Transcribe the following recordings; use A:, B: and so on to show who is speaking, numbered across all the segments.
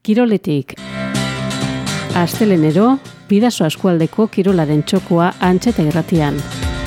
A: Kiroletik. Astelenero, Bidasoa eskualdeko kirolaren txokoa Antxeta irratian.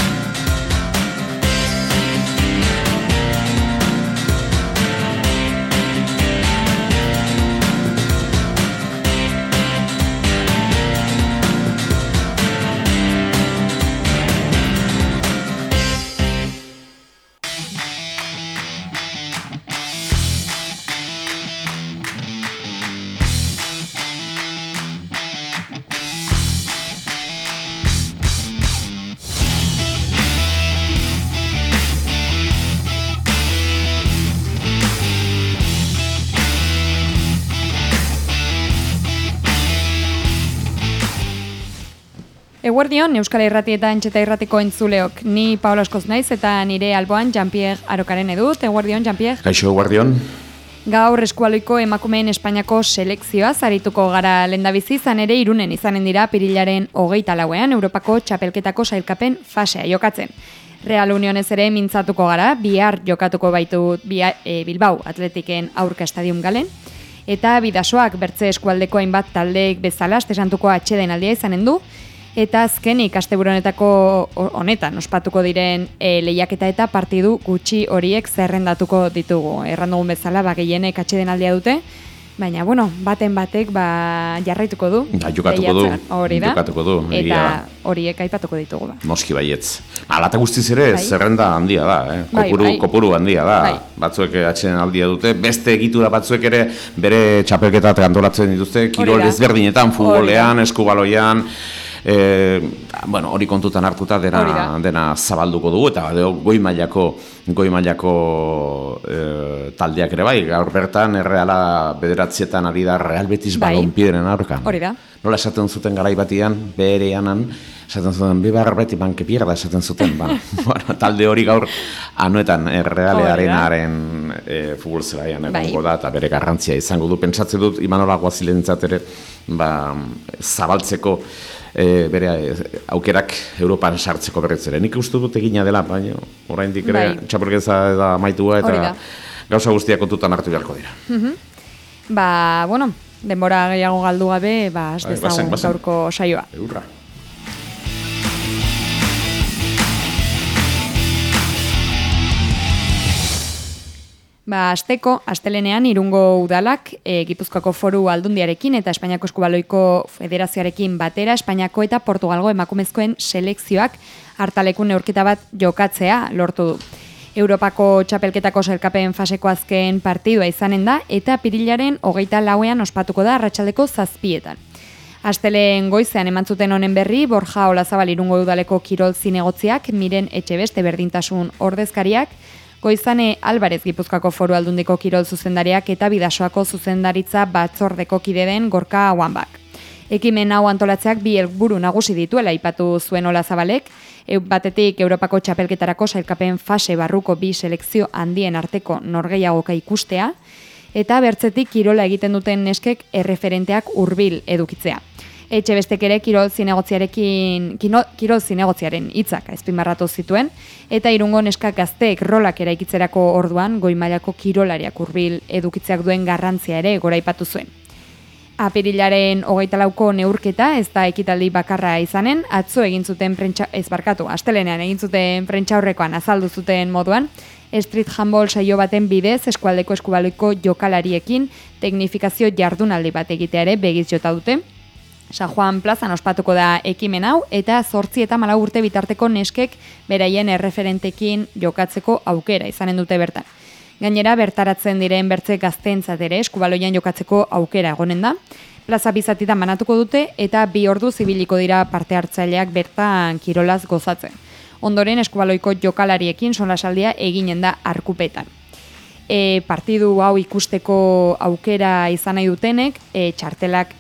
B: Eguerdion, Euskal Irrati eta Antxeta Irratiko entzuleok. Ni Paula Askoz naiz eta nire alboan Jean-Pierre Arokaren edut. Eguerdion, Jean-Pierre.
C: Kaixo, eguerdion.
B: Gaur eskualoiko emakumeen Espainiako selekzioa zarituko gara lehendabizi, izan ere Irunen izanen dira apirilaren 24ean Europako txapelketako sailkapen fasea jokatzen. Real Unionez ere mintzatuko gara, bihar jokatuko baitu Bilbao Atletiken aurka estadium galen, eta Bidasoak bertze eskualdeko hainbat taldeek bezala astesantuko atxeden aldia izanen du, eta azkenik asteburu honetan ospatuko diren lehiaketa eta partidu gutxi horiek zerrendatuko ditugu. Errandugun bezala, gehienek atxeden aldia dute, baina, baten batek jarraituko du.
C: Jokatuko du,
B: jokatuko du. Eta horiek aipatuko ditugu.
C: Moski baietz. Alata guztiz ere zerrenda handia da, kopuru handia da. Batzuek atxeden aldia dute, beste egitura batzuek ere bere txapelketat antolatzen dituzte, kirol ezberdinetan, futbolean, eskubaloian, hori kontutan hartuta dena zabalduko dugu, eta goi mailako taldeak ere bai, gaur bertan Erreala bederatzietan ari da Real Betis Balonpiederen aurka.
B: Hori da.
C: Nola esaten zuten garaibatian, bereanan, esaten zuten, Bibar beti banke pierda esaten zuten, talde hori gaur anuetan Errealearenaren futbol zelaian egongo da, eta bere garrantzia izango du. Pentsatzen dut, Imanola Guazilentzat ere, zabaltzeko bere aukerak Europan sartzeko berriz ere. Nik uste dut egina dela, baina oraindik ere txapelketa da amaitua eta gauza guztiak kontutan hartu beharko dira.
B: Denbora gehiago galdu gabe, has dezagun gaurko saioa.
C: Eurra.
B: Astelenean Irungo Udalak Gipuzkoako Foru Aldundiarekin eta Espainiako Eskubaloiko Federazioarekin batera Espainiako eta Portugalgo emakumezkoen selekzioak hartaleku neurketa bat jokatzea lortu du. Europako txapelketako sailkapen faseko azken partidua izanen da eta apirilaren 24ean ospatuko da arratsaldeko 7:00. Astelehen goizean eman zuten honen berri, Borja Olazabal Irungo Udaleko kirol zinegotziak, Miren Etxebeste berdintasun ordezkariak, Goizane Alvarez Gipuzkoako Foru Aldundiko kirol zuzendariak eta Bidasoako zuzendaritza batzordeko kide den Gorka Wanbak. Ekimen hau antolatzeak bi helburu nagusi dituela aipatu zuen Olazabalek, batetik Europako txapelketarako sailkapen fase barruko bi selekzio handien arteko norgehiagoka ikustea, eta bertzetik kirola egiten duten neskek erreferenteak hurbil edukitzea. Etxebestek ere kirol zinegotziaren hitzak azpimarratu zituen, eta Irungo neskak gazteek rolak eraikitzerako orduan goi mailako kirolariak hurbil edukitzeak duen garrantzia ere goraipatu zuen. Apirilaren 24ko neurketa ez da ekitaldi bakarra izanen, astelenean egin zuten prentsaurrekoan azaldu zuten moduan, street handball saio baten bidez eskualdeko eskubaloiko jokalariekin teknifikazio jardunaldi bat egitea ere begiz jota dute. San Juan plazan ospatuko da ekimen hau, eta 8 eta 14 urte bitarteko neskek beraien erreferentekin jokatzeko aukera izanen dute bertan. Gainera, bertaratzen diren bertze gazteentzat ere eskubaloian jokatzeko aukera egonen da. Plaza bizatitan banatuko dute eta 2 ordu zibiliko dira parte hartzaileak bertan kirolaz gozatzen. Ondoren eskubaloiko jokalariekin solasaldia eginen da Arkupetan. Partidu hau ikusteko aukera izan nahi dutenek, txartelak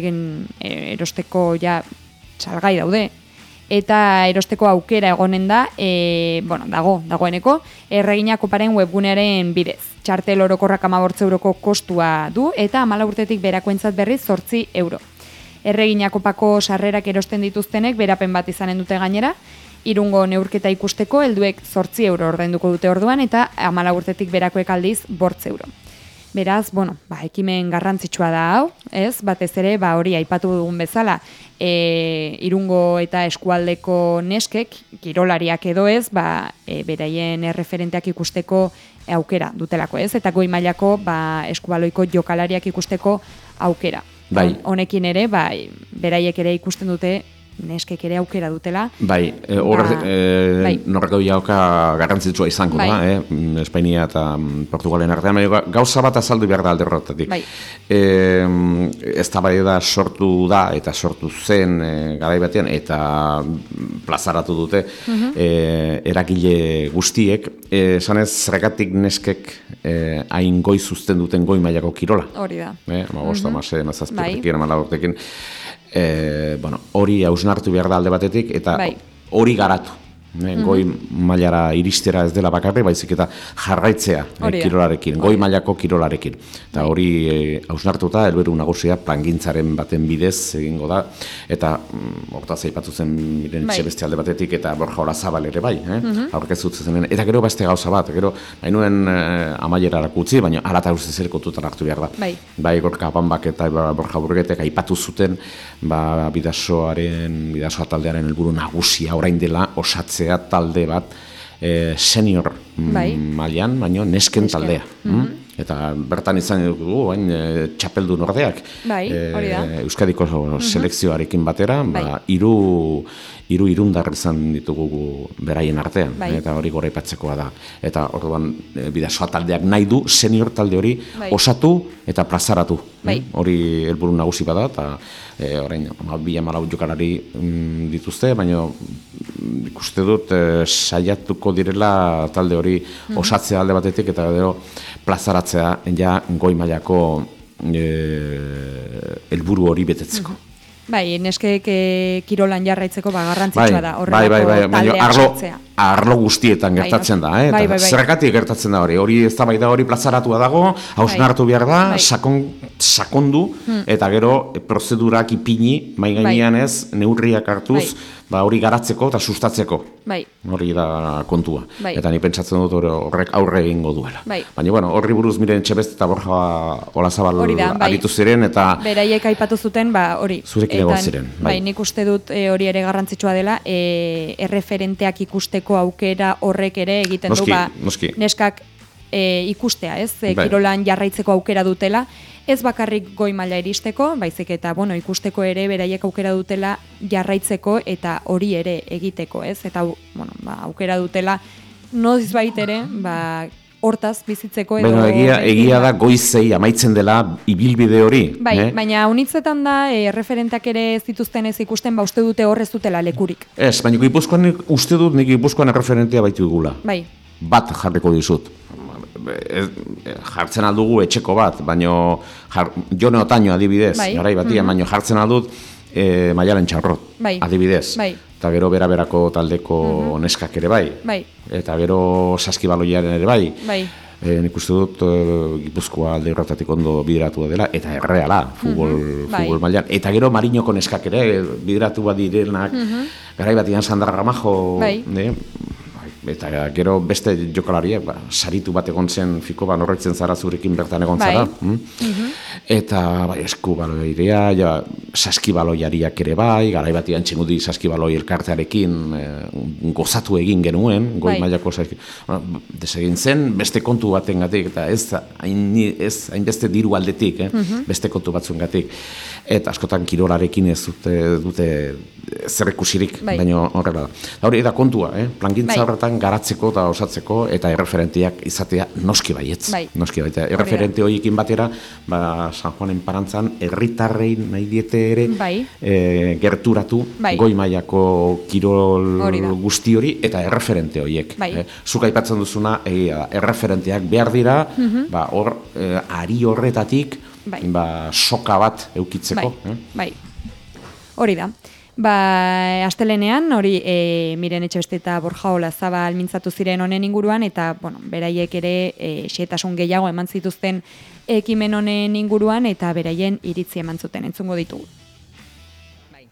B: erosteko salgai daude, eta erosteko aukera egonen da, dagoeneko, Erregina Koparen webgunearen bidez. Txartel orokorrak 15 euroko kostua du, eta 14 urtetik berakoentzat berriz 8 euro. Erregina Kopako sarrerak erosten dituztenek berapen bat izanen dute gainera, Irungo neurketa ikusteko helduek 8 euro ordainduko dute orduan, eta 14 urtetik berakoek aldiz 8 euro. Beraz, ekimen garrantzitsua da hau, ez? Batez ere, hori aipatu dugun bezala, Irungo eta eskualdeko neskek, kirolariak edo ez, beraien erreferenteak ikusteko aukera dutelako, ez? Eta goi mailako eskubaloiko jokalariak ikusteko aukera. Honekin ere, beraiek ere ikusten dute, neskek ere aukera dutela.
C: Norreko jauka garrantzitsua izango da, Espainia eta Portugalen artean, gauza bat azaldu behar da alde horretatik. Eztabaida sortu da eta sortu zen garai batean eta plazaratu dute eragile guztiek, esanez zergatik neskek hain goi zuzten duten goi mailako kirola.
B: Hori da.
C: Hori hausnartu behar da alde batetik eta hori garatu. Goi mailara iristera ez dela bakarri, baizik eta jarraitzea kirolarekin, goi mailako kirolarekin. Eta hori hausnartuta, helburu nagusia plangintzaren baten bidez egingo da, eta hortaz aipatu zen miren etxe beste alde batetik, eta Borja Olazabal ere aurkeztu zenen. Eta gero beste gauza bat, gero hainuen amaierarako utzi, baina alata guztiz ere kontutan hartu behar da. Gorka Bambak eta Borja Burgetek aipatu zuten bidasoa taldearen helburu nagusia orain dela osatzea talde bat senior mailan, baino nesken taldea. Eta bertan izan dugu, txapeldun ordeak, Euskadiko selekzioarekin batera, irundar izan ditugu beraien artean, eta hori goraipatzekoa da. Eta orduan bidasoa taldeak nahi du senior talde hori osatu eta plazaratu. Hori helburu nagusi bada, eta orain 2 jokalari dituzte, baina ikuste dut saiatuko direla talde hori osatzea alde batetik eta gero plazaratzea goi mailako helburu hori betetzeko.
B: Neskek kirolan jarraitzeko garrantzitsua da, horrelako taldea osatzea.
C: Arlo guztietan gertatzen da, zergatik gertatzen da hori eztabaida hori plazaratua dago, hausnartu behar da, sakondu, eta gero prozedurak ipini, mai gainean ez, neurriak hartuz, hori garatzeko eta sustatzeko. Hori da kontua. Eta ni pentsatzen dut horrek aurre egingo duela. Baina, horri buruz miren Etxebest eta Borja Olazabal aritu ziren, eta
B: beraiek aipatu zuten, hori.
C: Zurekin egon ziren.
B: Nik uste dut hori ere garrantzitsua dela, erreferenteak ikusteko aukera horrek ere egiten du, neskak ikustea, ez? Kirolan jarraitzeko aukera dutela, ez bakarrik goi maila iristeko, baizik eta ikusteko ere beraiek aukera dutela jarraitzeko eta hori ere egiteko, ez? Eta aukera dutela noizbait ere, hortaz bizitzeko edo...
C: Egia da goizei amaitzen dela ibilbide hori.
B: Baina unitzetan da, referentak ere ez dituzten ez ikusten, uste dute horrez dutela lekurik.
C: Ez, baina uste dut nik Gipuzkoan erreferentea baitu dugula. Bat jarriko dizut. Jartzen aldugu etxeko bat, baina Jone Otaño adibidez, garai batian, baina jartzen aldut Maialen Txarrot, adibidez. Eta gero bera-berako taldeko neskak ere eta gero saskibaloiaren ere nik uste dut Gipuzkoa alde horretatik ondo bideratu dela, eta erreala, futbol mailan. Eta gero Marinoko neskak ere bideratu bat direnak, garai batian Sandra Ramajo, eta gero beste jokalariek, saritu bat egon zen fiko, horretzen zara zurekin bertan egon zara. Eta eskubaloirea, saskibaloiariak ere garai batian txingudi saskibaloi elkartearekin gozatu egin genuen, goi mailako desegin zen, beste kontu batengatik, eta ez hainbeste diru aldetik, beste kontu batzuengatik. Eta askotan kirolarekin ez dute zerrekusirik, baina horrela da. Hori da kontua, plangintza horretan garatzeko eta osatzeko, eta erreferentiak izatea noski baietz. Erreferente horiekin batera, San Juanen Parantzan, herritarrei nahi diete ere gerturatu goi mailako kirol guzti hori, eta erreferente horiek. Zuk aipatzen duzuna, erreferenteak behar dira, ari horretatik, soka bat eukitzeko.
B: Hori da. Astelenean, hori Miren Etxebeste eta Borja Olazabal mintzatu ziren honen inguruan, eta beraiek ere xehetasun gehiago eman zituzten ekimen honen inguruan, eta beraien iritzi eman zuten, entzungo ditugu.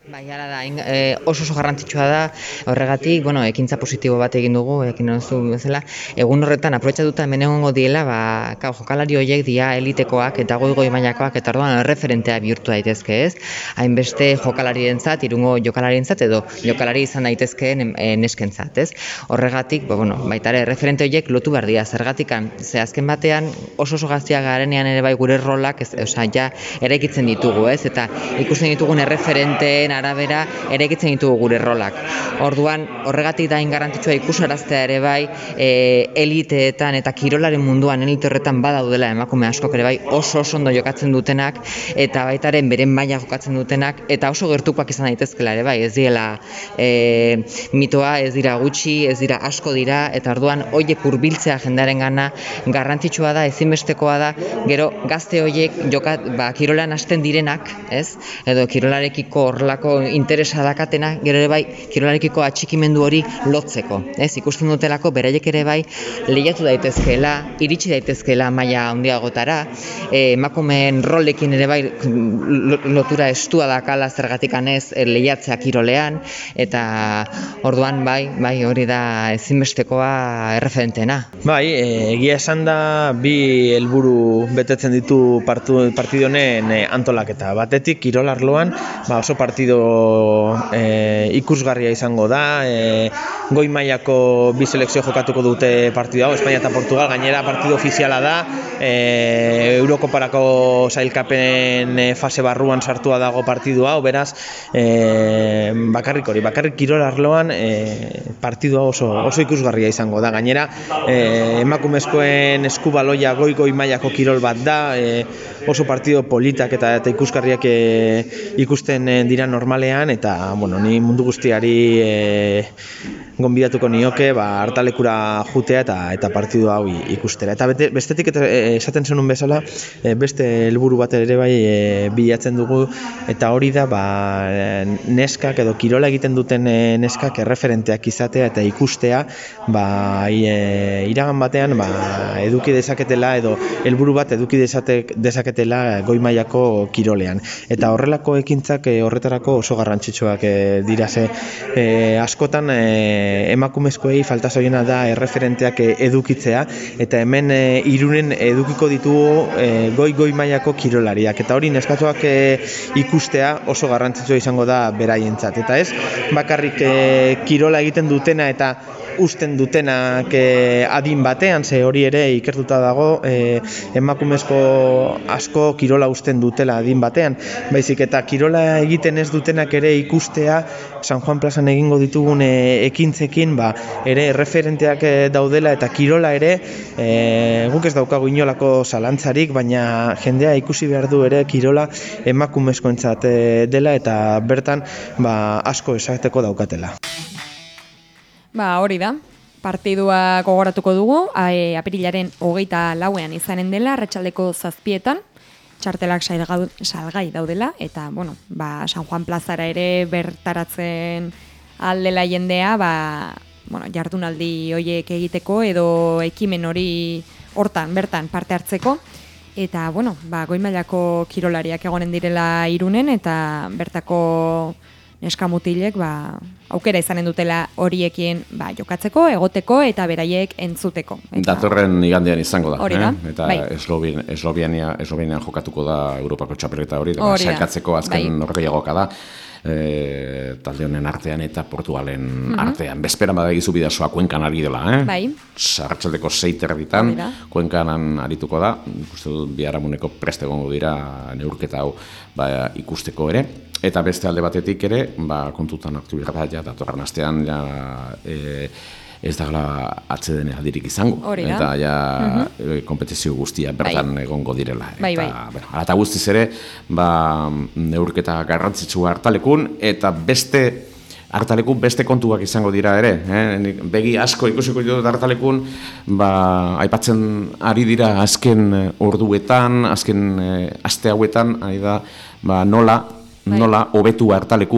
D: Bai, hala da, oso garrantzitsua da, horregatik, ekintza positibo bat egin dugu, ekin duzu bezala, egun horretan aprobetxatuta hemen egongo diela, jokalari horiek dia elitekoak eta goi mailakoak eta orduan referentea bihurtu daitezke, ez? Hainbeste jokalarientzat, Irungo jokalarientzat edo jokalari izan daitezkeen neskentzat, ez? Horregatik, baita ere, referente horiek lotu behar dira, zergatikan, ze azken batean oso gaztiak garenean ere bai gure rolak, ja eraikitzen ditugu, ez? Eta ikusten ditugun erreferenteen arabera eraikitzen ditugu gure rolak. Orduan, horregatik da garrantzitsua ikusaraztea ere bai, eliteetan eta kirolaren munduan elite horretan badaudela emakume askok ere bai oso ondo jokatzen dutenak eta baitaren beren maila jokatzen dutenak eta oso gertukoak izan daitezkela ere bai, ez diela mitoa, ez dira gutxi, ez dira asko dira eta orduan horiek hurbiltzea jendearengana garrantzitsua da, ezinbestekoa da, gero gazte horiek kirolan hasten direnak, ez? Edo kirolarekiko horrelako interesa dakatena, gero ere bai, kirolarekiko atxikimendu hori lotzeko. Ez, ikusten dutelako, beraiek ere bai, lehiatu daitezkeela, iritsi daitezkeela maila handiagotara, emakumeen rolekin ere bai, lotura estua dakala zergatik anez lehiatzea kirolean, eta orduan bai, hori da ezinbestekoa erreferentena.
E: Bai, egia esan da, bi helburu betetzen ditu partidu honen antolaketa. Batetik, kirol arloan, oso partido ikusgarria izango da, goi mailako bi selekzio jokatuko dute partidu hau, Espainia eta Portugal, gainera partidu ofiziala da, Eurokoparako sailkapen fase barruan sartua dago partidu hau, beraz, bakarrik kirol arloan partidu hau oso ikusgarria izango da, gainera, emakumezkoen eskubaloia goi mailako kirol bat da, oso partidu politak eta ikusgarriak ikusten dira normalean eta ni mundu guztiari gonbidatuko nioke hartalekura jutea eta partidu hau ikustera. Eta bestetik esaten zenun bezala beste helburu bat ere bai bilatzen dugu eta hori da neskak edo kirola egiten duten neskak erreferenteak izatea eta ikustea iragan batean eduki dezaketela edo helburu bat eduki dezaketela goi mailako kirolean. Eta horrelako ekintzak horretarako oso garrantzitsuak dira ze askotan emakumezkoei falta zaioena da erreferenteak edukitzea eta hemen Irunen edukiko ditugu goi mailako kirolariak eta hori neskatoak ikustea oso garrantzitsua izango da beraientzat eta ez bakarrik kirola egiten dutena eta usten dutenak adin batean, ze hori ere ikertuta dago emakumezko asko kirola usten dutela adin batean, baizik eta kirola egiten ez dutenak ere ikustea San Juan plazan egingo ditugun ekintzekin ere referenteak daudela eta kirola ere guk ez daukagu inolako zalantzarik, baina jendea ikusi behar du ere kirola emakumezkoentzat dela eta bertan asko esateko daukatela.
B: Hori da, partidua gogoratuko dugu, apirilaren 24ean izanen dela, arratsaldeko 7etan, txartelak salgai daudela, eta, San Juan plazara ere bertaratzen aldela jendea, jardunaldi horiek egiteko, edo ekimen hori hortan, bertan, parte hartzeko, eta, goi mailako kirolariak egonen direla Irunen, eta bertako neskamutilek aukera izanen dutela horiekin jokatzeko, egoteko eta beraiek entzuteko.
C: Datorren igandean izango da.
B: Hori da.
C: Eta Eslovenian jokatuko da Europako txapelketa hori, sailkatzeko azken norgehiagoka da. Talde honen artean eta Portugalen artean. Bezperan badagizu bidazoa Kuenkan ari dela. Arratsaldeko 6:30 Kuenkan arituko da. Ikuste dut biharamuneko prest egongo dira neurketa hau ikusteko ere. Eta beste alde batetik ere, kontutan hartu behar da, datorren astean ez dagala atzeden aldirik izango. Eta kompetizio guztia bertan egongo direla. Eta guztiz ere, neurketa garrantzitsua hartalekun, eta hartalekun beste kontuak izango dira ere. Begi asko ikusiko ditut hartalekun, aipatzen ari dira azken orduetan, azken aste hauetan, ari da, nola hobetu hartaleku.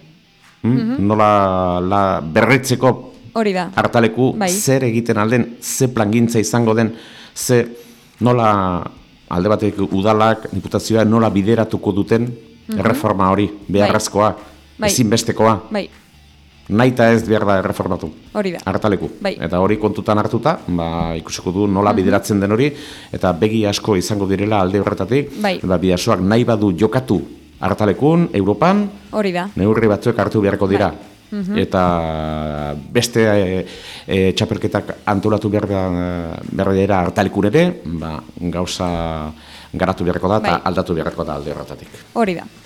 C: Nola berretzeko hartaleku, zer egiten alden, ze plangintza izango den, nola alde batek udalak, diputazioa, nola bideratuko duten erreforma hori, beharrezkoa. ezinbestekoa.
B: Bai.
C: Naita ez behar da erreformatu.
B: Hori da.
C: Hartaleku.
B: Bai.
C: Eta hori kontutan hartuta, ikusiko du nola bideratzen den hori, eta begi asko izango direla alde horretatik, bidasoak nahi badu jokatu hartalekun, Europan,
B: hori da.
C: Neurri batzuek hartu beharko dira. Eta beste txapelketak antolatu behar dira hartalekun ere, gauza garatu beharko da, eta aldatu beharko da alde horretatik.
B: Hori da.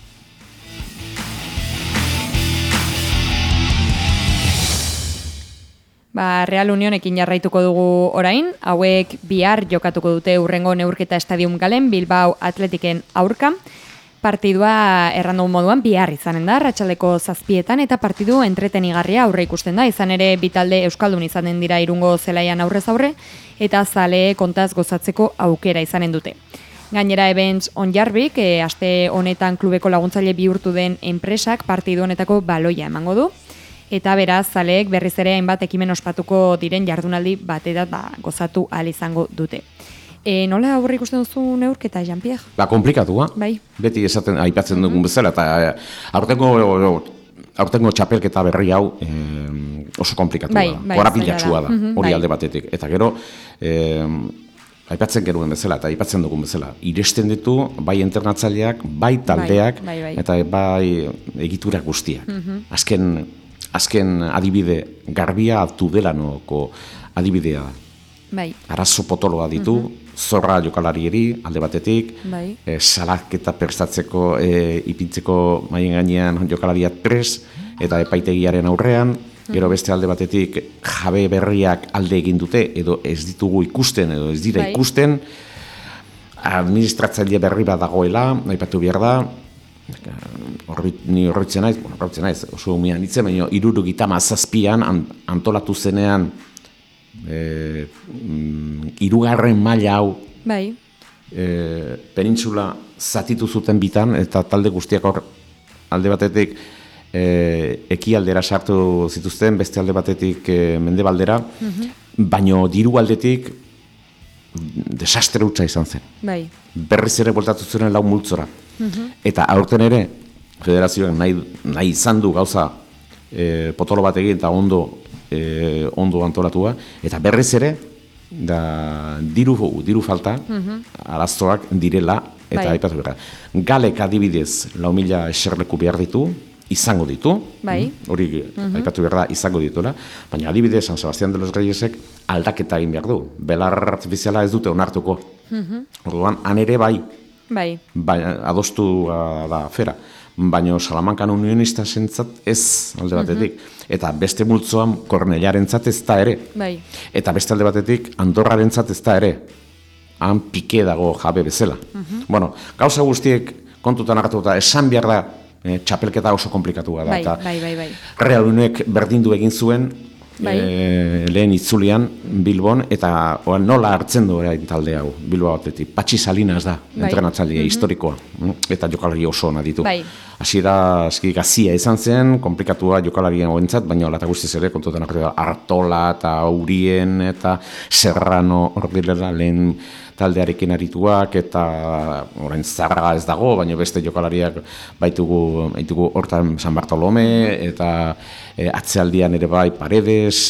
B: Real Unionekin jarraituko dugu orain, hauek bihar jokatuko dute hurrengo neurketa Stadium Galen Bilbao Atletiken aurka. Partidua errandu moduan bihar izanen da, arratsaldeko 7 eta partidu entretenigarria aurre ikusten da, izan ere bitalde euskaldun izanen dira Irungo zelaian aurrez aurre, eta zale kontaz gozatzeko aukera izanen dute. Gainera Events Onjarbik, aste honetan klubeko laguntzaile bihurtu den enpresak partidu honetako baloia emango du. Eta beraz, zaleek berriz ere hainbat ekimen ospatuko diren jardunaldi batetat gozatu ahal izango dute. Nola aurre ikusten duzu neurketa, Jean-Pierre?
C: Komplikatua.
B: Bai.
C: Beti aipatzen dugun bezala, eta aurtengo txapelketa berri hau oso komplikatu da. Korapilatxua da, hori alde batetik. Eta gero, aipatzen genuen bezala, eta aipatzen dugun bezala, iresten ditu bai internatzaileak, bai taldeak, eta bai egiturak guztiak. Azken adibide garbia Tudelanoko adibidea. Arazo potoloa ditu, zorra jokalarieri alde batetik, salaketa prestatzeko, ipintzeko maien gainean jokalariak pres, eta epaitegiaren aurrean, gero beste alde batetik jabe berriak alde egin dute, edo ez ditugu ikusten, edo ez dira ikusten, administratzaile berri bat dagoela, aipatu behar da, ni horretzen naiz, oso umean ditzen, baina 77an antolatu zenean 3. maila hau penintsula zatitu zuten bitan, eta talde guztiak hor alde batetik ekialdera sartu zituzten, beste alde batetik mendebaldera, baino diru aldetik desastre hutsa izan zen. Berriz ere voltatu ziren 4 multzora. Eta aurten ere, federazioak nahi izan du gauza potolo bat egin eta ondo antolatua, eta berriz ere, diru falta, arazoak direla, eta aipatu behar. Galek adibidez 4.000 eserleku behar ditu, izango ditu, hori aipatu behar da, izango dituela, baina adibidez San Sebastián de los Reyesek aldaketa egin behar du, belar artifiziala ez dute onartuko. Orduan, han ere adostu da fera, baina Salamancan unionista zentzat ez alde batetik, eta beste multzoan Kornellaren zat ez da ere, eta beste alde batetik Andorraren zat ez da ere, han pike dago jabe bezala. Bueno, gauza guztiek kontutan hartuta esan behar da, txapelketa oso komplikatua da, eta Real Unionek berdindu egin zuen, lehen itzulian Bilbon, eta nola hartzen du talde hau Bilbao Athletic. Patxi Salinas da, entrenatzailea historikoa, eta jokalari oso ona ditu. Hasiera gazia izan zen, komplikatua jokalarien hoentzat, baina lata guztiz ere kontutan Artola eta Urien eta Serrano hor direla lehen taldearekin arituak, eta orain Zarraga ez dago, baina beste jokalariak baitugu hortan San Bartolome, eta atzealdian ere bai Paredes,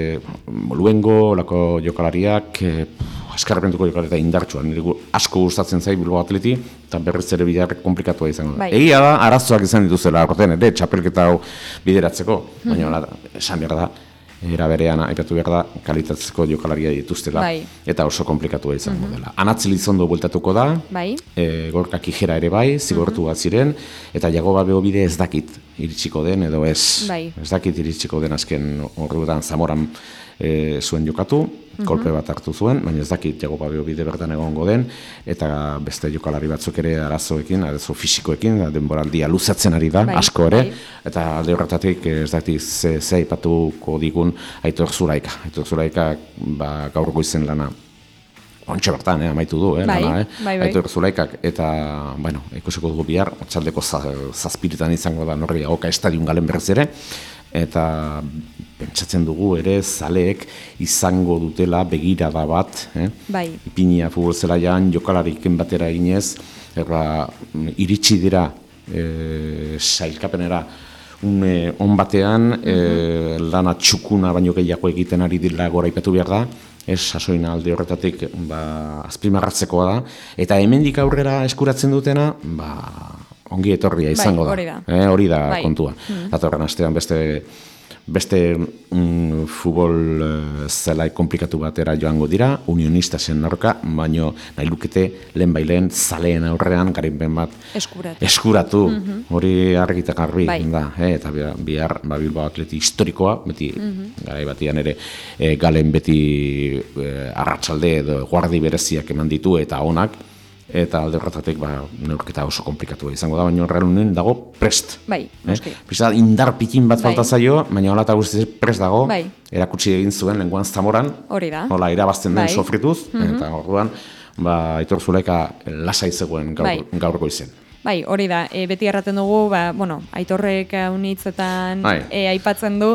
C: Luengo, lako jokalariak, eskarpentuko jokalariak indartsuan, asko gustatzen zai Bilbao Athletic, eta berriz ere bidea komplikatua izango da. Egia da, arazoak izan dituzela, horten ere, txapelketa hau bideratzeko, baina esan behar da, era berean aipatu behar da, kalitatzeko jokalaria dituztela, eta oso komplikatua izango dela. Anatz Lizondo bueltatuko da, Gorka Kijera ere bai, zigortu bat ziren, eta Jagoba Beobide ez dakit iritsiko den, edo ez dakit iritsiko den azken orduetan Zamoran zuen jokatu, kolpe bat hartu zuen, baina ez dakit Jagoba Beobide bertan egongo den, eta beste jokalari batzuk ere arazo fisikoekin, denboraldia luzatzen ari da, asko ere, eta alde horretatik ez dakit ze aipatuko digun Aitor Zulaika. Aitor Zulaika gaur goizen lana ontsa bertan, amaitu du, Aitor Zulaikak, eta, ikusiko dugu bihar, txaldeko zazpiritan izango da norri Oka Stadium Galen berriz ere, eta pentsatzen dugu ere zaleek izango dutela begirada bat, Ipinia futbol zelaian jokalariken batera eginez, iritsi dira sailkapenera on batean, lana txukuna baino gehiago egiten ari dira goraipatu behar da, sasoina alde horretatik azpimarratzekoa da, eta hemendik aurrera eskuratzen dutena, ongi etorria izango da. Hori da kontua. Datorren astean beste futbol zelai komplikatu batera joango dira, unionistasen aurka, baino nahi lukete lehen bailen zaleen aurrean garipen bat eskuratu. Hori argi eta garbi da. Eta bihar Bilbao Atleti historikoa, beti garai batian ere Galen beti arratsalde edo guardi bereziak eman ditu eta onak, eta alde horretatik neurketa oso komplikatua izango da, baina Real Union dago prest. Pisa indar pikin bat falta zaio, baina hola eta guztiz prest dago, erakutsi egin zuen lenguan Zamoran, hola irabazten den sofrituz, eta orduan, Aitor Zulaika lasai zegoen gaurko izen.
B: Hori da, beti erraten dugu, Aitorrek unitzetan aipatzen du,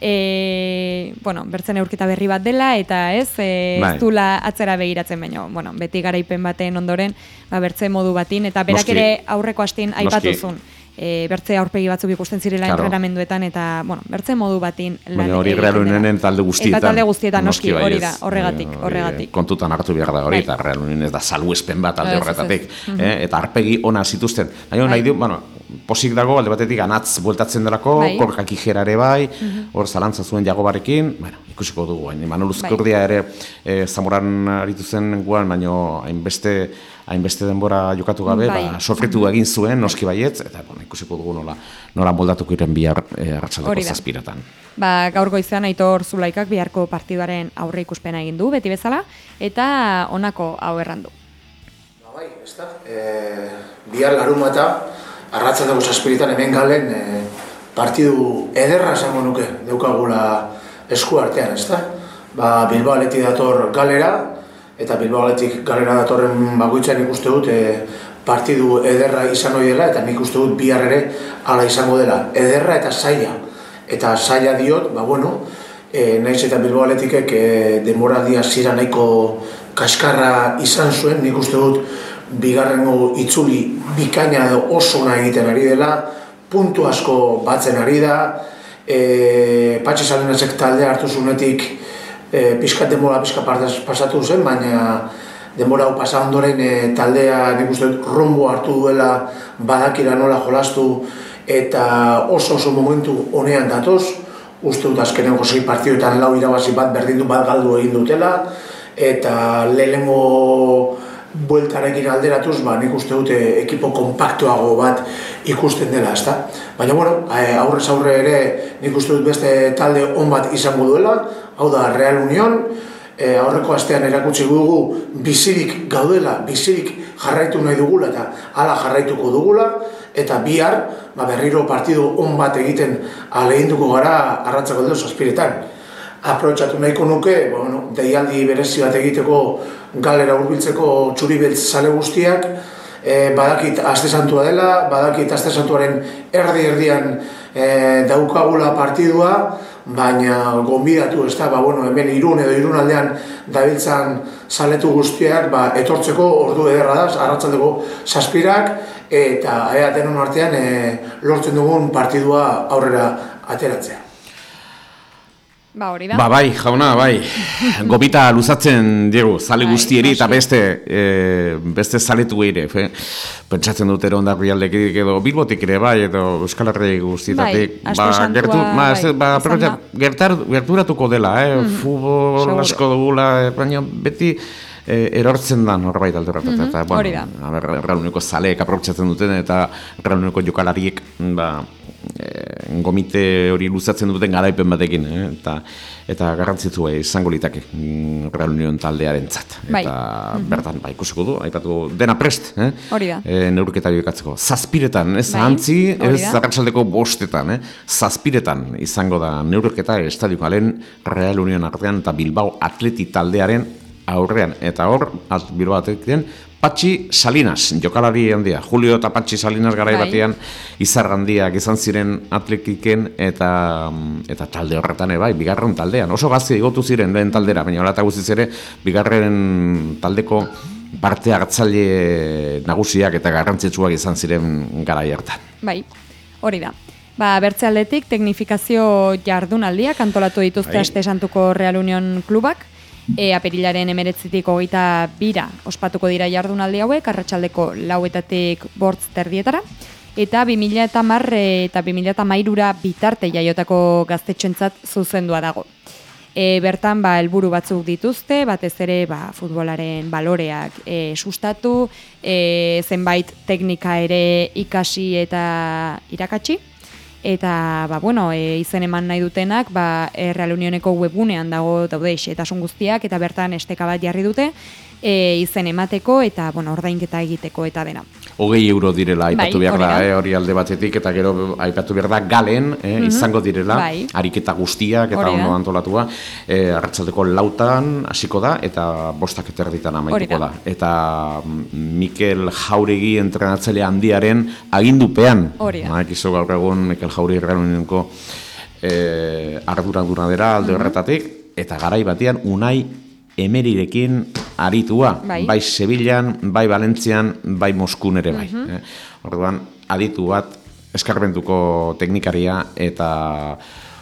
B: bertzen eurketa berri bat dela, eta ez dula atzera begiratzen, baino, beti garaipen baten ondoren, bertze modu batin, eta berak ere aurreko hastin aipatuzun. Bertze aurpegi batzuk ikusten zirela entrenamenduetan, eta, bertze modu batin
C: baina hori Real Unionen talde guztietan.
B: Eta talde guztietan, noski, hori da, horregatik.
C: Kontutan hartu behar da hori, eta Real Union ez da salbuespen bat alde horretatik. Eta arpegi ona zituzten. Nahi du, posik dago, alde batetik anatz bueltatzen delako, korkak ijerare bai, hor zalantza zuen Jagobarekin, ikusiko dugu, Manol Uzkurdia ere Zamoran aritu zen guan, baina hainbeste denbora jokatu gabe, sofritu egin zuen, noski baietz, eta ikusiko dugu nola moldatuko iren bihar arratsaldeko zazpiratan.
B: Gaur goizean Aitor Zulaikak biharko partiduaren aurre ikuspena egin du, beti bezala, eta honako hau errandu.
F: Ez da, bihar larunbata, arratsaldeko zazpiritan hemen Galen partidu ederra esango nuke daukagula esku artean, ez da? Bilbao Athletic dator Galera, eta Bilbao Athletic Galera datorren bakoitzean ikuste dut partidu ederra izan hori dela, eta nik uste dut bihar ere hala izango dela. Ederra eta zaila. Eta zaila diot, nahiz eta Bilbao Athleticek denboraldia zira nahiko kaskarra izan zuen, nik uste dut bigarrengo itzuli bikaina edo oso nahi egiten ari dela, puntu asko batzen ari da, Patxi Salinasek taldea hartu zunetik pixkat denbora pasatu zen, baina denbora hau pasa ondoren taldea nik uste dut rumbo hartu duela, badakira nola jolastu, eta oso momentu honean datoz, uste dut azkenengo 6 partidioetan 4 irabazi bat berdindu bat galdu egin dutela, eta lehenengo bueltarekin alderatuz, nik uste dute ekipo kompaktuago bat ikusten dela, ezta? Baina, aurrez aurre ere nik uste dut beste talde on bat izango duela, hau da Real Union, aurreko astean erakutsi dugu bizirik gaudela, bizirik jarraitu nahi dugula eta hala jarraituko dugula, eta bihar berriro partidu on bat egiten ahaleginduko gara arratsaldeko 7:00. Aprobetxatu nahiko nuke, deialdi berezi bat egiteko Galera hurbiltzeko txuri-beltz zale guztiak, badakit Aste Santua dela, badakit Aste Santuaren erdi-erdian daukagula partidua, baina gonbidatu, ez da, hemen Irun edo Irunaldean dabiltzan zaletu guztiak etortzeko ordu ederra da, arratsaldeko 7:00, eta denon artean lortzen dugun partidua aurrera ateratzea.
B: Hori da.
C: Bai, jauna, bai. Gobita luzatzen diegu, zale guztieri eta beste zaletu ere. Pentsatzen dut ere ondak bialdekik edo Bilbotik ere, bai, edo Euskal Herri guztietatik. Gerturatuko dela, futbol asko dugula, baina beti erortzen da norbait alderatzen.
B: Hori da.
C: Real Unioneko zaleek aprobetxatzen duten eta Real Unioneko jokalariek gomite hori luzatzen duten garaipen batekin, eta garrantzitsua izango litake Real Union taldearentzat. Eta bertan, ikusiko du, aipatu dena prest, neurketa jokatzeko. 7:00, ez ahantzi, ez arratsaldeko 5:00, 7:00 izango da neurketa Estadio Galen Real Union artean eta Bilbao Athletic taldearen aurrean. Eta hor, Bilbao Athleticen Patxi Salinas, jokalari handia. Julio eta Patxi Salinas garai batean izar handiak izan ziren Athleticen eta talde horretan bigarren taldean. Oso gazte igotu ziren lehen taldera, baina horreta guztiz ere bigarren taldeko parte hartzaile nagusiak eta garrantzitsuak izan ziren garai hartan.
B: Hori da. Bertze aldetik, teknifikazio jardunaldiak antolatu dituzte Aste Santuko Real Union klubak. Apirilaren 19tik 22 ospatuko dira jardunaldi hauek, arratsaldeko 4:00 8:30 eta 2010 eta 2013 bitarte jaiotako gaztetxoentzat zuzendua dago. Bertan helburu batzuk dituzte, batez ere futbolaren baloreak sustatu, zenbait teknika ere ikasi eta irakatsi. Eta, izen eman nahi dutenak, Real Unioneko webgunean daude xehetasun guztiak, eta bertan esteka bat jarri dute, izen emateko, eta, ordainketa egiteko, eta dena.
C: 20 euro direla, aipatu behar da, hori alde batetik, eta gero aipatu behar da, galen, izango direla, ariketa guztiak, eta ondo antolatua, arratsaldeko 4:00 hasiko da, eta 5:30 amaituko da. Eta Mikel Jauregi entrenatzaile handiaren agindupean, izo gaur egun Mikel Jauregi Real Unioneko arduraduna dela alde horretatik, eta garai batean Unai Emerirekin aritua, bai Sevillan, bai Valentzian, bai Moskun ere bai. Orduan, aditu bat, eskarmentuko teknikaria eta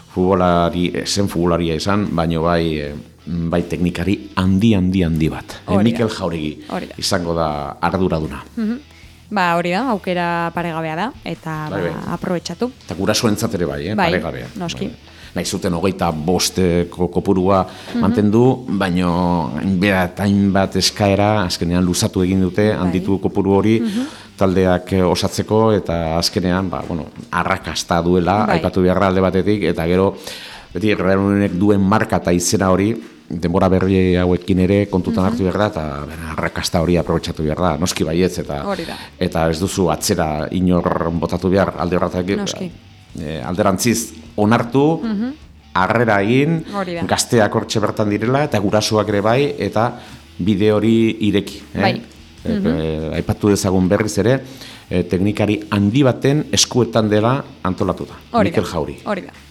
C: futbolaria izan, baino bai teknikari handi bat. Mikel Jauregi izango da arduraduna.
B: Hori da, aukera paregabea da, eta aprobetxatu.
C: Eta gurasoentzat ere bai, paregabea.
B: Noski.
C: Nahi zuten 25 kopurua mantendu, baino hainbat eskaera azkenean luzatu egin dute, handitu kopuru hori taldeak osatzeko, eta azkenean arrakasta duela, aipatu behar alde batetik, eta gero beti Real Unionek duen marka eta izena hori, denbora berri hauekin ere kontutan hartu behar da, eta arrakasta hori aprobetxatu behar da, noski baietz, eta ez duzu atzera inor botatu behar alde horretak, alderantziz onartu, harrera egin, gazteak hortxe bertan direla, eta gurasoak ere bai, eta bide hori ireki. Aipatu dezagun berriz ere, teknikari handi baten eskuetan dela antolatuta. Mikel Jauri.
B: Hori da.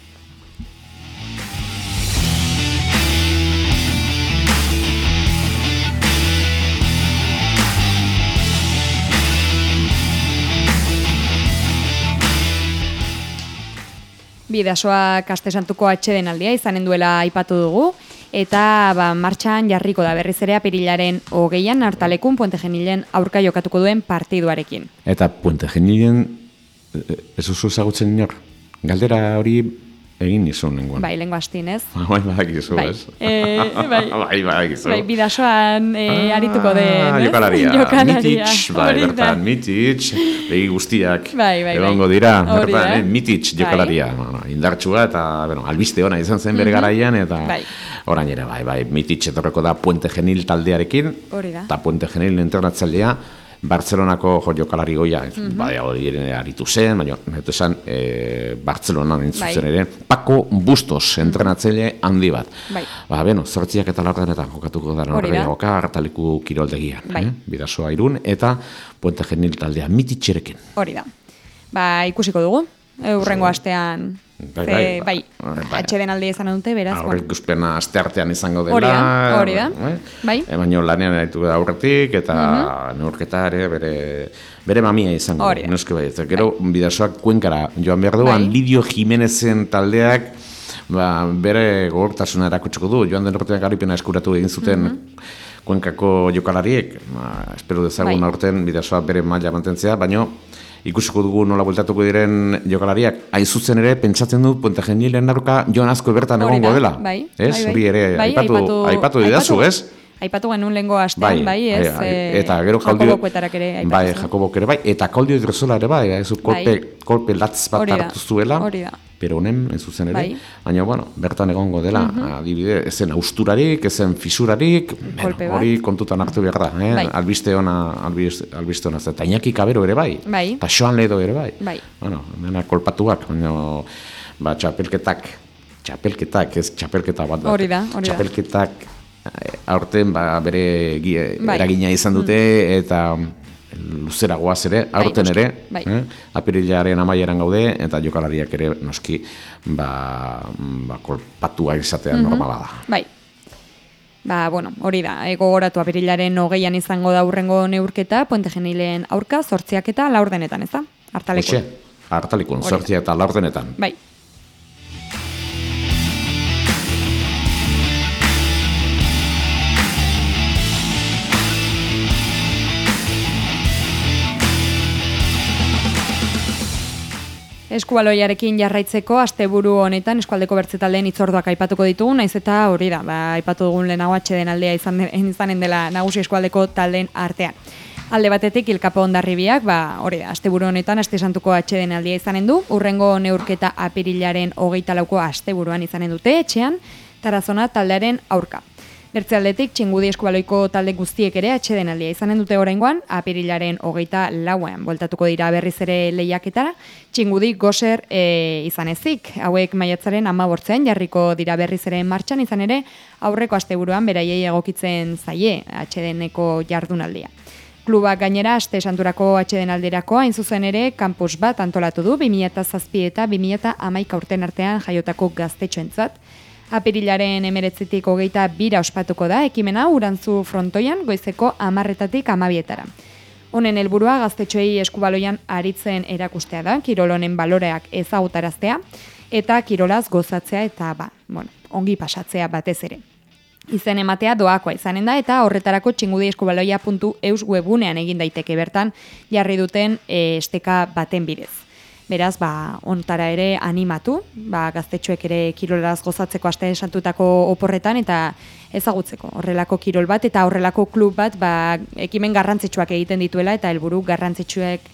B: Bidasoak Aste Santuko atsedenaldia izanen duela aipatu dugu, eta martxan jarriko da berriz ere apirilaren 20an Hartalekun Puente Genilen aurka jokatuko duen partiduarekin.
C: Eta Puente Genilen ez duzu ezagutzen inor? Galdera hori egin nizun nengoen.
B: Bai, lengo astin, ez?
C: Bai, badakizu, ez? Bai, badakizu.
B: Bai, Bidasoan arituko den, ez?
C: Jokalaria. Mitic, bertan, Mitic, begi guztiak egongo dira, bertan, Mitic jokalaria. Indartsua eta, albiste ona izan zen bere garaian, eta orain ere, bai, Mitic etorreko da Puente Genil taldearekin, eta Puente Genil entrenatzailea, Bartzelonako jokalari goia, hori aritu zen, baina netu esan Bartzelonan entzutzen ere, Paco Bustos entrenatzaile handi bat. Zortziak eta laurdenetan jokatuko da Norgehiagoka, Hartaleku kiroldegian. Bidasoa Irun eta Puente Genil taldea Mititxerekin.
B: Hori da. Ikusiko dugu, urrengo astean. Atxeden alde izan dute, beraz.
C: Aurrikuspena asteartean izango dela.
B: Hori da.
C: Baina lanean aritu da aurretik, eta neurketa ere bere mamia izango. Gero Bidasoak Kuenkara joan behar duan, Lidio Jimenezen taldeak bere gogortasuna erakutsuko du. Joan den urtean garipena eskuratu egin zuten Kuenkako jokalariek. Espero dezagun aurten Bidasoak bere maila mantentzea, baina ikusiko dugu nola bueltatuko diren jokalariak. Hain zuzen ere, pentsatzen du Puente Genilen aurka Jon Azkue bertan egongo dela. Ez? Hori ere, aipatu didazu, ez?
B: Aipatu genuen lehenko astean, ez?
C: Eta gero
B: Jakobokuetarak ere aipatu.
C: Bai, Jakobok ere bai. Eta Koldio Idrozola ere bai, kolpe latz bat hartu zuela.
B: Hori da.
C: Pero honen, ez zuzen ere. Baina, bertan egongo dela. Adibide, ezen austurarik, ezen fisurarik, hori kontutan hartu behar da. Albiste ona eta Iñaki Kabero ere bai. Eta Joan Ledo ere bai. Dena kolpatuak, baina txapelketak, ez txapelketa bat.
B: Hori da.
C: Txapelketak aurten bere eragina izan dute, eta luzera goaz ere, aurten ere, apirilaren amaieran gaude, eta jokalariak ere noski kolpatua izatea normala da.
B: Bai. Hori da, gogoratu apirilaren 20an izango da hurrengo neurketa, Puente Genilen aurka, 8 eta 4 ez da? Hartaleko.
C: hartalikun, 8 eta 10
B: Bai. Eskubaloiarekin jarraitzeko asteburu honetan eskualdeko bertzetaldeen hitzorduak aipatuko ditugu, naiz eta hori da, aipatu dugun lehenago atxeden aldea izanen dela nagusi eskualdeko taldeen artean. Alde batetik Ilkapo Hondarribiak, hori da, asteburu honetan Aste Santuko atxeden aldia izanen du, urrengo neurketa apirilaren 24ko asteburuan izanen dute etxean, Tarazona taldearen aurka. Bertzealdetik, Txingudi Eskubaloiko talde guztiek ere atxeden aldia izanen dute oraingoan, apirilaren 24an bueltatuko dira berriz ere lehiaketara, Txingudi Goser izan ezik, hauek maiatzaren 15an jarriko dira berriz ere martxan, izan ere aurreko asteburuan beraiei egokitzen zaie atxedeneko jardunaldia. Klubak gainera Aste Santurako atxeden alderako hain zuzen ere kampus bat antolatu du 2007 eta 2011 urten artean jaiotako gaztetxoentzat. Apirilaren 19tik 22 ospatuko da ekimena Urantzu frontoian goizeko 10 eta 12etara. Honen helburua gaztetxoei eskubaloian aritzen erakustea da, kirol honen baloreak ezagutaraztea eta kirolaz gozatzea eta ongi pasatzea batez ere. Izen ematea doakoa izanen da eta horretarako txingudieskubaloia.eus webunean egin daiteke bertan jarri duten esteka baten bidez. Beraz, ontara ere animatu, gaztetxoek ere kirolaz gozatzeko Aste Santutako oporretan eta ezagutzeko horrelako kirol bat eta horrelako klub bat ekimen garrantzitsuak egiten dituela eta helburu garrantzitsuek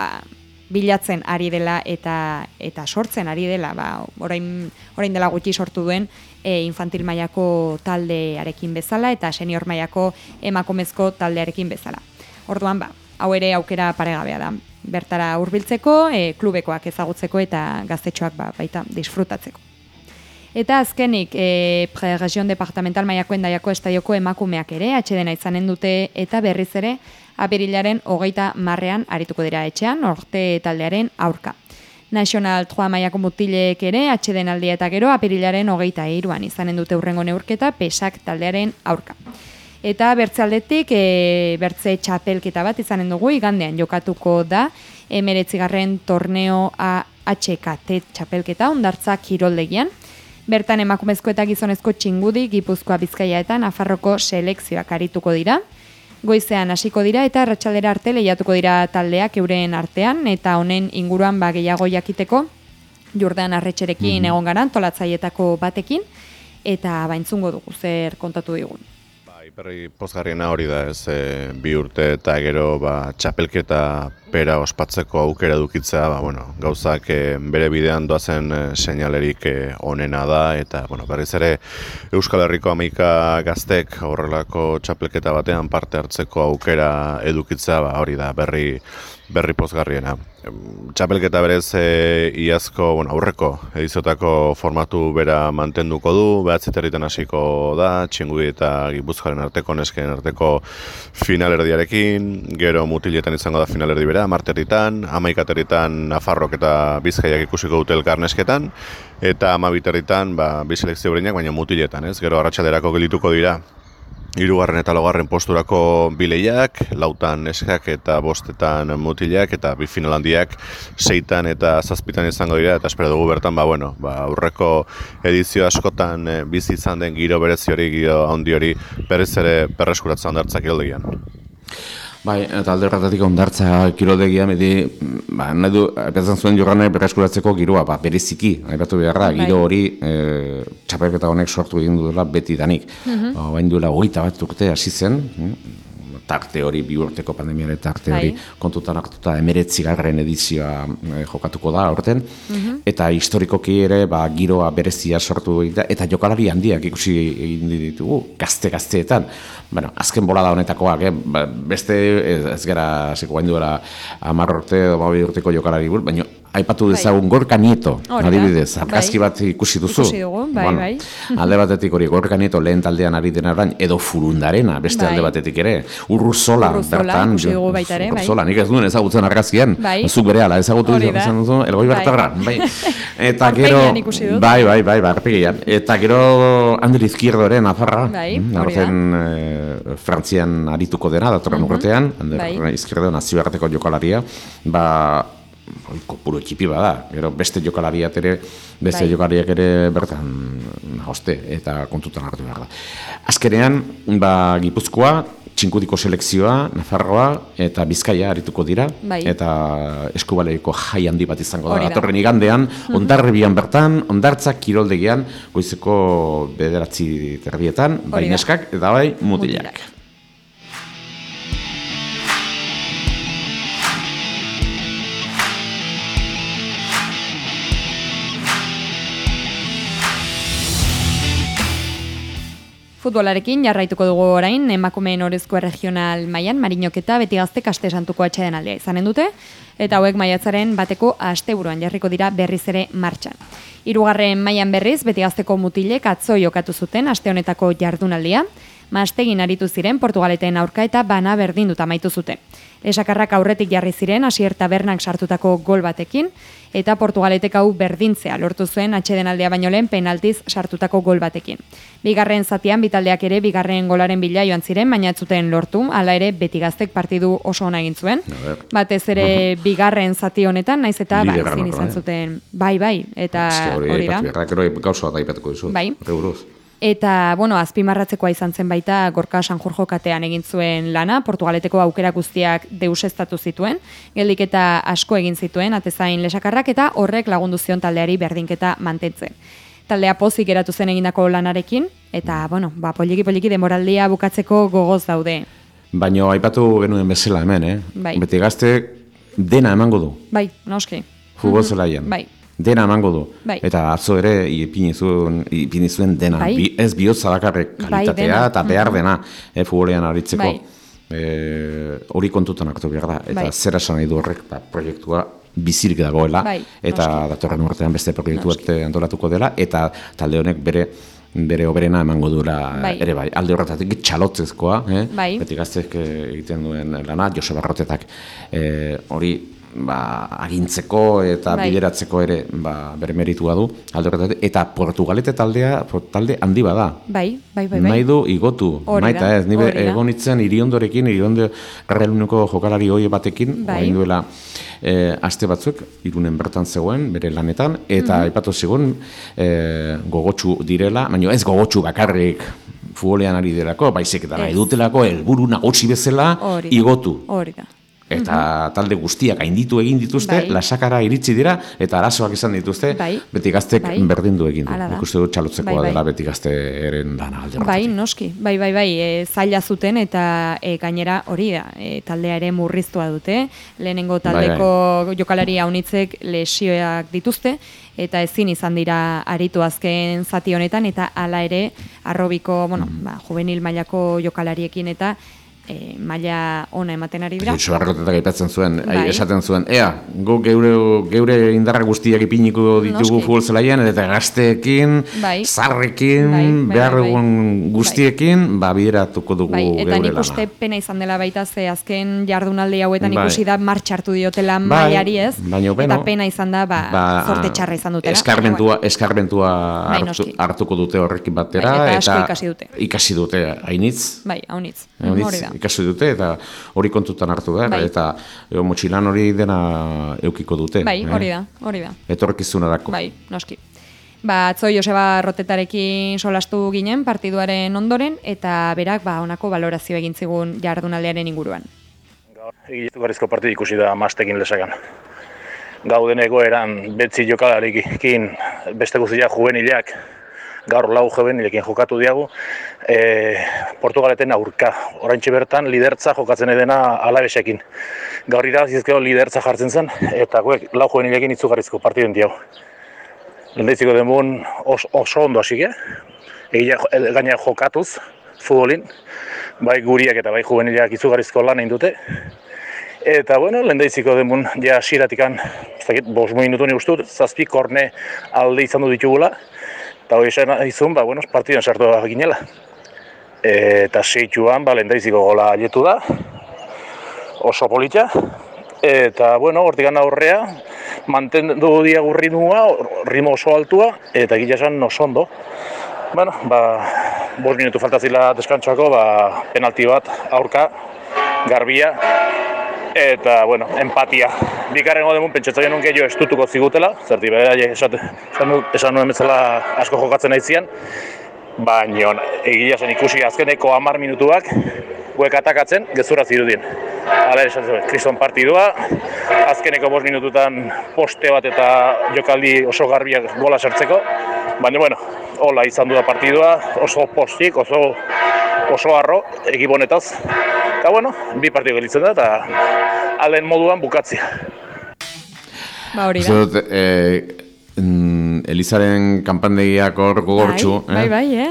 B: bilatzen ari dela eta sortzen ari dela, orain dela gutxi sortu duen infantil mailako taldearekin bezala eta senior mailako emakumezko taldearekin bezala. Orduan, hau ere aukera paregabea da. Bertara hurbiltzeko, klubekoak ezagutzeko eta gaztetxoak baita disfrutatzeko. Eta azkenik, Preregion Departamental mailako Endaiako estadioko emakumeak ere atxedena izanen dute eta berriz ere apirilaren 30an arituko dira etxean, Orte taldearen aurka. National 3 mailako mutilek ere atxeden aldia eta gero apirilaren 23an izanen dute hurrengo neurketa Pesak taldearen aurka. Eta bertzealdetik, bertze txapelketa bat izanen dugu, igandean jokatuko da, 19. torneo HKT txapelketa, Hondartza kiroldegian. Bertan emakumezko eta gizonezko Txingudi, Gipuzkoa, Bizkaia eta Nafarroko selekzioak arituko dira. Goizean hasiko dira eta arratsaldera arte lehiatuko dira taldeak euren artean, eta honen inguruan gehiago jakiteko, Jordan Arretxerekin egon gara, antolatzailetako batekin, eta entzungo dugu zer kontatu digun.
G: Berri pozgarriena hori da, bi urte eta gero txapelketa pera ospatzeko aukera edukitzea, gauzak bere bidean doazen seinalerik onena da, eta berriz ere Euskal Herriko 11 gaztek horrelako txapelketa batean parte hartzeko aukera edukitzea, hori da berri pozgarriena. Txapelketa berez iazko, aurreko ediziotako formatu bera mantenduko du, 9 herritan hasiko da, Txingudi eta Gipuzkoaren arteko nesken arteko finalerdiarekin, gero mutiletan izango da finalerdi bera, 10 herritan, 11 herritan Nafarrok eta Bizkaiak ikusiko dute elkar nesketan, eta 12 herritan bi selekzio bereinak, baina mutiletan, gero arratsalderako gelituko dira. 3. eta 4. posturako bileiak, 4 neskak eta 5 mutilak, eta bi finalandiak 6 eta 7 izango dira, eta espero dugu bertan, aurreko edizio askotan bizi izan den giro berezi hori, giro handi hori, berriz ere berreskuratzen Hondartza kiroldegian.
C: Eta alde horretatik Hondartza kiroldegia, nahi du, epetzen zuen jorranek berreskuratzeko giroa, bereziki, aipatu beharra, giro hori txapelketa honek sortu egin duela beti danik. Bain duela 21 urte hasi zen, tarte hori, 2 urteko pandemiaren tarte hori kontutan hartuta 19. edizioa jokatuko da aurten, eta historikoki ere giroa berezia sortu egin da, eta jokalari handiak ikusi egin ditugu, gazte-gazteetan. Azken bolada honetakoak, beste ez gara ziko gain duela 10 urte edo 12 urteko jokalari bur, baina aipatu dezagun Gorka Nieto, adibidez, argazki bat ikusi duzu.
B: Ikusi dugu, bai.
C: Alde batetik hori Gorka Nieto lehen taldean ari dena orain, edo Furundarena, beste alde batetik ere. Urruzola, bertan.
B: Ikusi dugu baita ere, bai.
C: Urruzola, nik ez duen ezagutzen argazkian. Zuk bere ala ezagutu izan duzu, Elgoi Bertagra. Eta gero, bai, arpegian. Eta gero Ander Izquierdoren Nafarra, Frantzian arituko dena, datorren urtean, Ander Izquierdo nazioarteko jokalaria, kopuru ekipi bada, gero beste jokalariak ere bertan hoste eta kontutan hartu behar da. Azkenean, Gipuzkoa, Txinkudiko selekzioa, Nafarroa eta Bizkaia arituko dira, eta eskubaleiko jai handi bat izango da. Datorren igandean, Hondarribian bertan, Hondartzak kiroldegian, goizeko 9:30 bai neskak eta bai mutilak.
B: Futbolarekin jarraituko dugu orain, emakumeen orezko regional mailan Marinoketa beti gazte Kaste Santuko atsedenaldia izanen dute, eta hauek maiatzaren bateko asteburuan jarriko dira berriz ere martxan. 3. mailan berriz beti gazteko mutilek atzo jokatu zuten aste honetako jardunaldia, Mastegin aritu ziren Portugaleten aurka eta bana berdinduta amaitu zuten. Lesakarrak aurretik jarri ziren Asier Tabernak sartutako gol batekin, eta Portugaletek hau berdintzea lortu zuen atsedenaldia baino lehen penaltiz sartutako gol batekin. Bigarren zatian bitaldeak ere bigarren golaren bila joan ziren, baina ez zuten lortu, hala ere beti gaztek partidu oso ona egin zuen. Batez ere bigarren zati honetan, naiz eta ezin izan zuten bai, eta hori da.
C: Gauza bat aipatuko dizu.
B: Bai. Eta, azpimarratzekoa izan zen baita Gorka Sanjurjo katean egin zuen lana, Portugaleteko aukera guztiak deuseztatu zituen, geldiketa asko egin zituen, atezain Lesakarrak eta horrek lagundu zion taldeari berdinketa mantentzen. Taldea pozik geratu zen egindako lanarekin, eta, poliki denboraldia bukatzeko gogoz daude.
C: Baina aipatu genuen bezala hemen, Beti gazte dena emango du.
B: Bai, noski.
C: Futbol zelaian.
B: Bai.
C: Dena emango du. Eta atzo ere ipini zuen dena. Ez bihotza bakarrik kalitatea eta behar dena futbolean aritzeko. Hori kontutan hartu behar da. Eta zer esan nahi du horrek proiektua bizirik dagoela. Eta datorren urtean beste proiektu bat antolatuko dela. Eta talde honek bere oberena emango duela ere bai. Alde horretatik txalotzezkoa. Beti gaztek egiten duen lana, Joseba Arrotetak hori agintzeko eta bideratzeko ere bere meritua du alde horretatik, eta Portugalete talde handi bada.
B: Bai.
C: Nahi du igotu, maita ez, nire egonitzen Iriondorekin, Iriondo garreluneko jokalari hoi batekin, orain duela aste batzuk, Irunen bertan zegoen, bere lanetan, eta aipatu zegoen gogotsu direla, baina ez gogotsu bakarrik futbolean ari delako, baizik eta nahi dutelako helburu nagusi bezala igotu.
B: Hori da.
C: Eta talde guztiak gainditu egin dituzte, Lasakara iritsi dira, eta arazoak izan dituzte, beti gaztek berdindu egin du. Ikuste dut txalotzekoa dela beti gazteren lana alde horretatik.
B: Bai, noski, zaila zuten, eta gainera hori da, taldea ere murriztua dute, lehenengo taldeko jokalari haunitzek lesioak dituzte, eta ezin izan dira aritu azken zati honetan, eta hala ere, arrobiko, juvenil mailako jokalariekin eta maila ona ematen ari dira.
C: Joseba Arrotetak aipatzen zuen, esaten zuen, gu geure indarra guztiak ipiniko ditugu futbol zelaian, eta gazteekin, zarrekin, behar egun guztiekin, bideratuko dugu geure lana.
B: Eta nik uste pena izan dela baita, ze azken jardunaldi hauetan ikusi da martxartu diotela mailari ez, eta pena izan da, zorte txarra izan dutela.
C: Eskarmentua hartuko dute horrekin batera,
B: eta
C: ikasi dute hainitz.
B: Bai, haunitz, hori da.
C: Ikasi dute, eta hori kontutan hartu behar, eta motxilan hori dena eukiko dute.
B: Bai, hori da.
C: Etorkizunarako.
B: Bai, noski. Atzo Joseba Arrotetarekin solastu ginen partiduaren ondoren, eta berak honako balorazio egin zigun jardunaldearen inguruan.
H: Egiletugarrizko partidu ikusi da Mastegin Lesakan. Gauden egoeran betzi jokalarikin beste guztiak juvenilak, gaur lau juvenilekin jokatu diagu, Portugaleten aurka. Oraintxe bertan lidertza jokatzen edena Alavesekin. Gaur irabazizkeo lidertza jartzen zen, eta lau juvenilekin itzugarrizko partiduen diagu. Lehendaiziko denbun oso ondo hasik, gaina jokatuz, futbolin, bai guriak eta bai juvenileak itzugarrizko lan egin dute. Eta, lehendaiziko denbun, ja hasieratikan, 5 minutu nik ustut, 7 korne alde izan du ditugula, eta hori esan izun, partiduan sartu ginela. Eta seituan, lehendaiziko gola aletu da, oso politxa. Eta, hortik aurrea, mantendu diagu ritmo oso altua, eta gila esan oso ondo. 5 minutu faltazila deskantsoako, penalti bat, aurka, garbia, eta, bueno, empatia. Bikarrengo demun pentsatzen genuen gehiago estutuko zigutela, zerti esan nuen bezala asko jokatzen nahizian, baina egia zen ikusi azkeneko 10 minutuak, guek atakatzen, gezurra zirudien. Hala esan zuen, kriston partidua, azkeneko 5 minututan poste bat eta jokaldi oso garbiak gola sartzeko, baina, bueno, hola izan du da partidua, oso postik, oso harro, ekibonetaz. Eta, bueno, 2 partidu gelitzen da, eta alen moduan bukatzia.
B: Ba, hori da.
C: Elizaren kanpandegiak hor gogortxu.
B: Bai.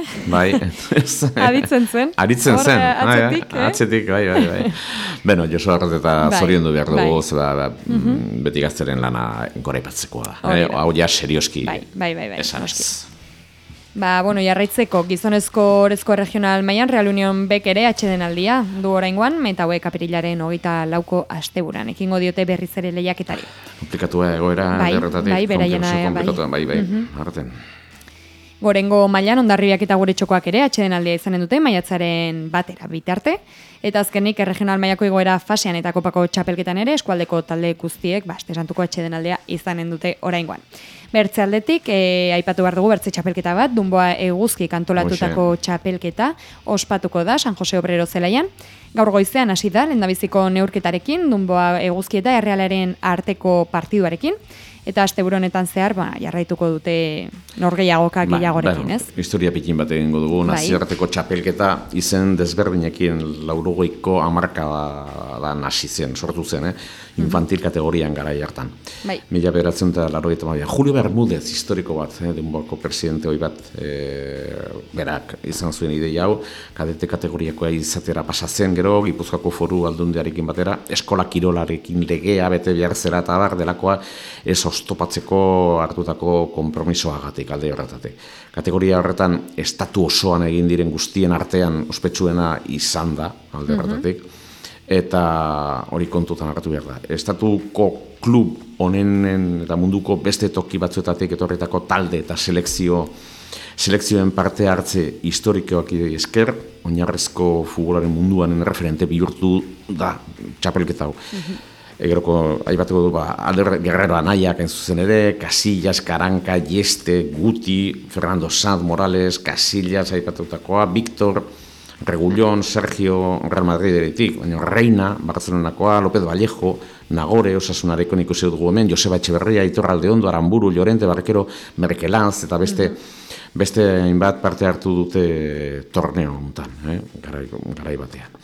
B: Aritzen zen.
C: Aritzen zen.
B: Atzetik,
C: Atzetik, bai. Beno, Josu Arreta zoriondu behar dugu, beti gazteren lana goraipatzekoa da. Hau ja serioski esanez.
B: Ba, bueno, jarraitzeko gizonezko orezko regional mailan Real Union Bek ere atsedenaldia du oraingoan, eta hauek apirilaren 24ko asteburuan ekingo diote berriz ere lehiaketari.
C: Komplikatua egoera derretatik.
B: Bai, beraiena
C: bai. Arten.
B: Gorengo mailan Hondarribiak eta Gure Txokoak ere atsedenaldia izanen dute maiatzaren 1 bitarte. Eta azkenik regional mailako igoera fasean eta kopako txapelketan ere eskualdeko talde guztiek esantuko atsedenaldia izanen dute oraingoan. Bertze aldetik, aipatu behar dugu bertze txapelketa bat, Dunboa Eguzki kantolatutako txapelketa ospatuko da San Jose Obrero zelaian. Gaur goizean hasi da, lehendabiziko neurketarekin, Dunboa Eguzki eta Errealaren arteko partiduarekin. Eta asteburu honetan zehar, jarraituko dute norgehiagoka gehiagorekin, ez?
C: Historia pikin bat egingo dugu, nazioarteko txapelketa izen desberdinekin 80ko hamarkadan hasi zen, sortu zen, infantil kategorian garai hartan. 1982. Julio Bermúdez historiko bat, Dunboako presidente hori bat, berak izan zuen ideia hau, kadete kategoriakoa izatera pasatzen gero, Gipuzkoako Foru Aldundiarekin batera, eskola kirolarekin legea bete behar zera eta bar delakoa, ez oztopatzeko hartutako konpromisoagatik alde horretatik. Kategoria horretan estatu osoan egin diren guztien artean ospetsuena izan da alde horretatik, eta hori kontutan hartu behar da. Estatuko klub honenen eta munduko beste toki batzuetatik etorritako talde eta selekzioen parte hartze historikoak esker, oinarrezko futbolaren munduan referente bihurtu da txapelketa hau. Geroko, aipatuko du, Alder Guerrero Anaiak zuzen ere, Casillas, Karanka, Yeste, Guti, Fernando Sanz Morales, Casillas aipatutakoa, Víctor, Regulón, Sergio, Real Madrideretik, baina Reina, Barcelonakoa, López Vallejo, Nagore, Osasunareko nik uste dugu hemen, Joseba Etxeberria, Aitor Aldeondo, Aramburu, Llorente, Barquero, Merkelanz, eta beste hainbat parte hartu dute torneo honetan, garai batean.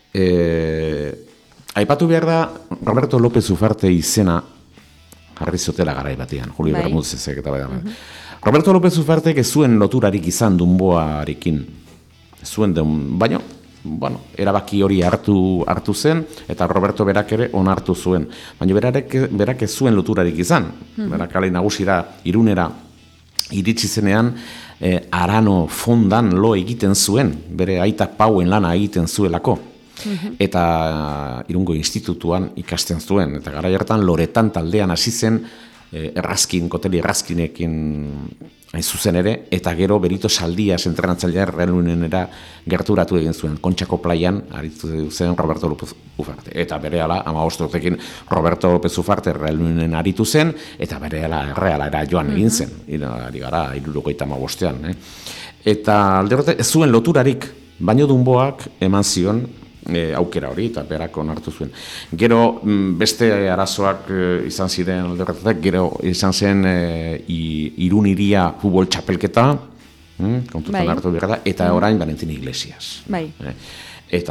C: Aipatu behar da, Roberto López Ufarte izena jarri zutela garai batean, Julio Bermúdezek eta bai. Roberto López Ufartek ez zuen loturarik izan Dunboarekin. Baina, erabaki hori hartu zen, eta Roberto berak ere onartu zuen. Baina berak ez zuen loturarik izan. Berak alai nagusira, Irunera, iritsi zenean, Arano fondan lo egiten zuen, bere aita Pauen lana egiten zuelako. Eta Irungo institutuan ikasten zuen, eta garai hartan Loretan taldean hasi zen koteli errazkinekin hain zuzen ere, eta gero Berito Saldias entrenatzailea Real Unionera gerturatu egin zuen, Kontxako plaian aritu zen Roberto López Ufarte, eta berehala 15 urtekin Roberto López Ufarte Real Unionen aritu zen, eta berehala Errealara joan egin zen, ari gara 75ean, eta alde horretan ez zuen loturarik, baino Dunboak eman zion aukera hori, eta berak onartu zuen. Gero beste arazoak izan ziren alderretatek, gero izan zen Irun Iria futbol txapelketa, kontutan hartu behar da, eta orain Valentin Iglesias. Eta,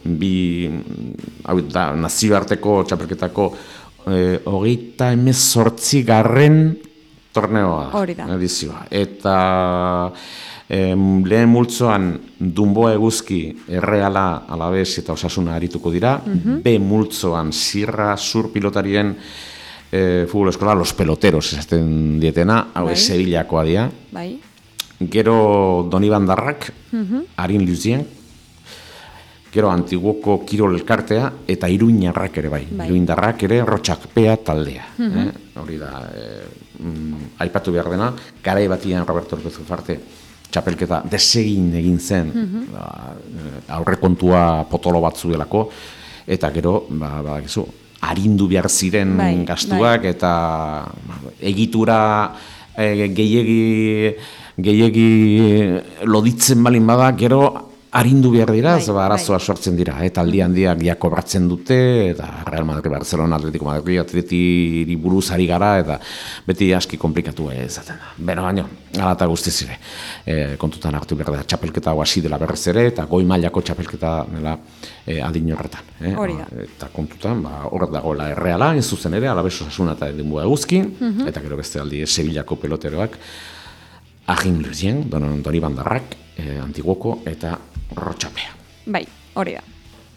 C: nazioarteko txapelketako 38. torneoa edizioa. Eta lehen multzoan Dunboa Eguzki, Erreala, Alabez eta Osasuna arituko dira. B multzoan Sierra Sur pilotarien futbol eskola Los Peloteros esaten dietena, hau Sevillakoa dira. Gero Donibandarrak, Arin Luzien, gero Antiguoko Kirol Elkartea eta Iruñarrak ere bai. Iruñarrak ere Rotxakpea taldea. Hori da, aipatu behar dena, garai batian Roberto López Ufarte txapelketa desegin egin zen, aurrekontua potolo bat zuelako, eta gero, arindu behar ziren gastuak, eta egitura gehiegi loditzen balin bada, gero arindu behar dira, arazoa sortzen dira, eta aldi handiak ja kobratzen dute, eta Real Madrid, Barcelona, Atletico Madrid, Atletiri buruz ari gara, eta beti aski komplikatu ezaten da. Baina, ala eta guztiz ere, kontutan hartu behar da, txapelketa hasi dela berrez ere, eta goi mailako txapelketa dela adin horretan. Eta kontutan, hor dagoela Erreala, ez zuzen ere, Alaves Osasuna eta Denboa Eguzkin, eta gero beste aldi Sevillako peloteroak, Agin Lurien, Doni Bandarrak, Antiguoko eta Rotxapea.
B: Bai, hori da.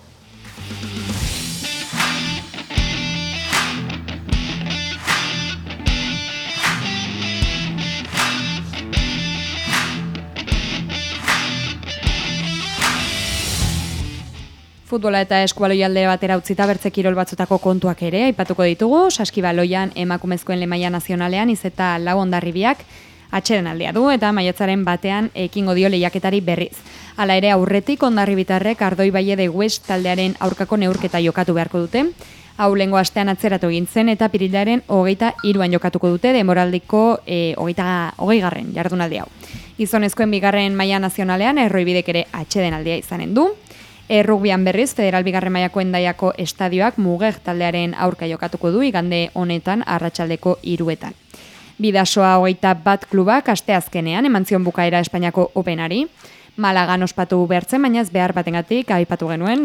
B: Futbola eta eskubaloia alde batera utzita bertze kirol batzutako kontuak ere aipatuko ditugu. Saskibaloian emakumezkoen lemaia nazionalean izeta lau hondarribiak atxeden aldea du eta maiatzaren batean ekingo dio lehiaketari berriz. Hala ere aurretik hondarribitarrek Ardoi Baie de West taldearen aurkako neurketa jokatu beharko dute. Hau lehengo astean atzeratu egin zen eta pirilaren 23an jokatuko dute demoraldiko 20. Jardunaldi hau. Gizonezkoen bigarren maila nazionalean Erroibidek ere atxeden aldea izanen du. Rugbian berriz, Federal bigarren mailako Hendaiako estadioak Muger taldearen aurka jokatuko du igande honetan arratsaldeko 3etan. Bidasoa 21 klubak asteazkenean eman zion bukaera Espainiako Openari. Malagan ospatu behartzen, baina ez behar batengatik aipatu genuen.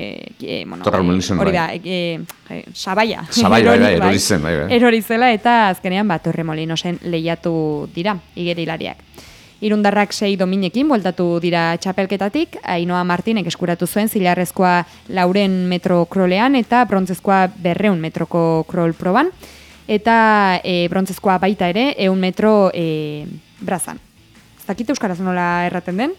B: Hori da, Sabaia.
C: Erori zen.
B: Erori zela eta azkenean Torremolinosen lehiatu dira, igerilariak. Irundarrak 6 dominekin bueltatu dira txapelketatik, Ainhoa Martinek eskuratu zuen zilarrezkoa 400 metro krolean eta brontzezkoa 200 metroko krol proban. Eta brontzezkoa baita ere 100 metro brazan. Ez dakit euskaraz nola erraten den?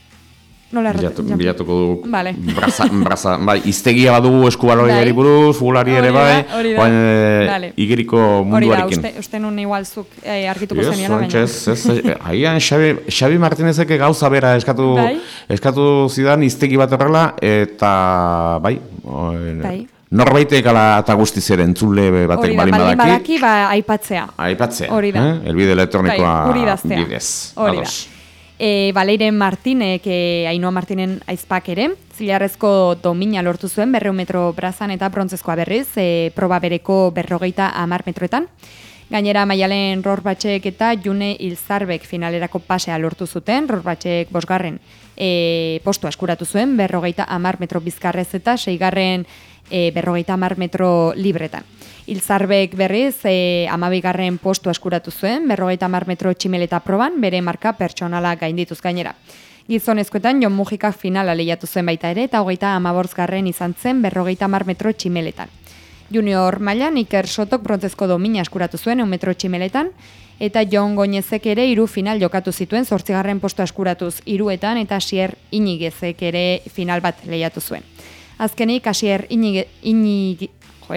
C: Bilatuko du
B: vale.
C: braza, bai, iztegia badugu eskubaloiari buruz, futbolari ere bai, igeriko munduarekin.
B: Hori da, uste nun igualzuk argituko zeniala,
C: baina. Haian, Xabi Martinezek gauza bera eskatu zidan iztegi bat horrela, eta bai, norbaitek ala eta guztiz ere entzule batek balin badaki.
B: Aipatzea.
C: Hori da. Elbide elektronikoa bidez.
B: Hori da. Baleiren Martinek, Ainhoa Martinen aizpak ere, zilarrezko domina lortu zuen 200 metro brazan eta brontzezkoa berriz, proba bereko 50 metroetan. Gainera Maialen Rorbatxek eta June Ilzarbek finalerako pasea lortu zuten, Rorbatxek 5. Postua eskuratu zuen, 50 metro bizkarrez eta 6. 50 metro libretan. Ilzarbek berriz 12. Postua eskuratu zuen, 50 metro tximeleta proban, bere marka pertsonala gaindituz gainera. Gizonezkoetan Jon Mujikak finala lehiatu zuen baita ere, eta 38. izan zen 50 metro tximeletan. Junior mailan Iker Sotok brontzezko domina eskuratu zuen 100 metro tximeletan, eta Jon Goñezek ere 3 final jokatu zituen, 8. postua eskuratuz 3etan, eta Asier Inigezek ere final bat lehiatu zuen. Azkenik Asier Inigezek,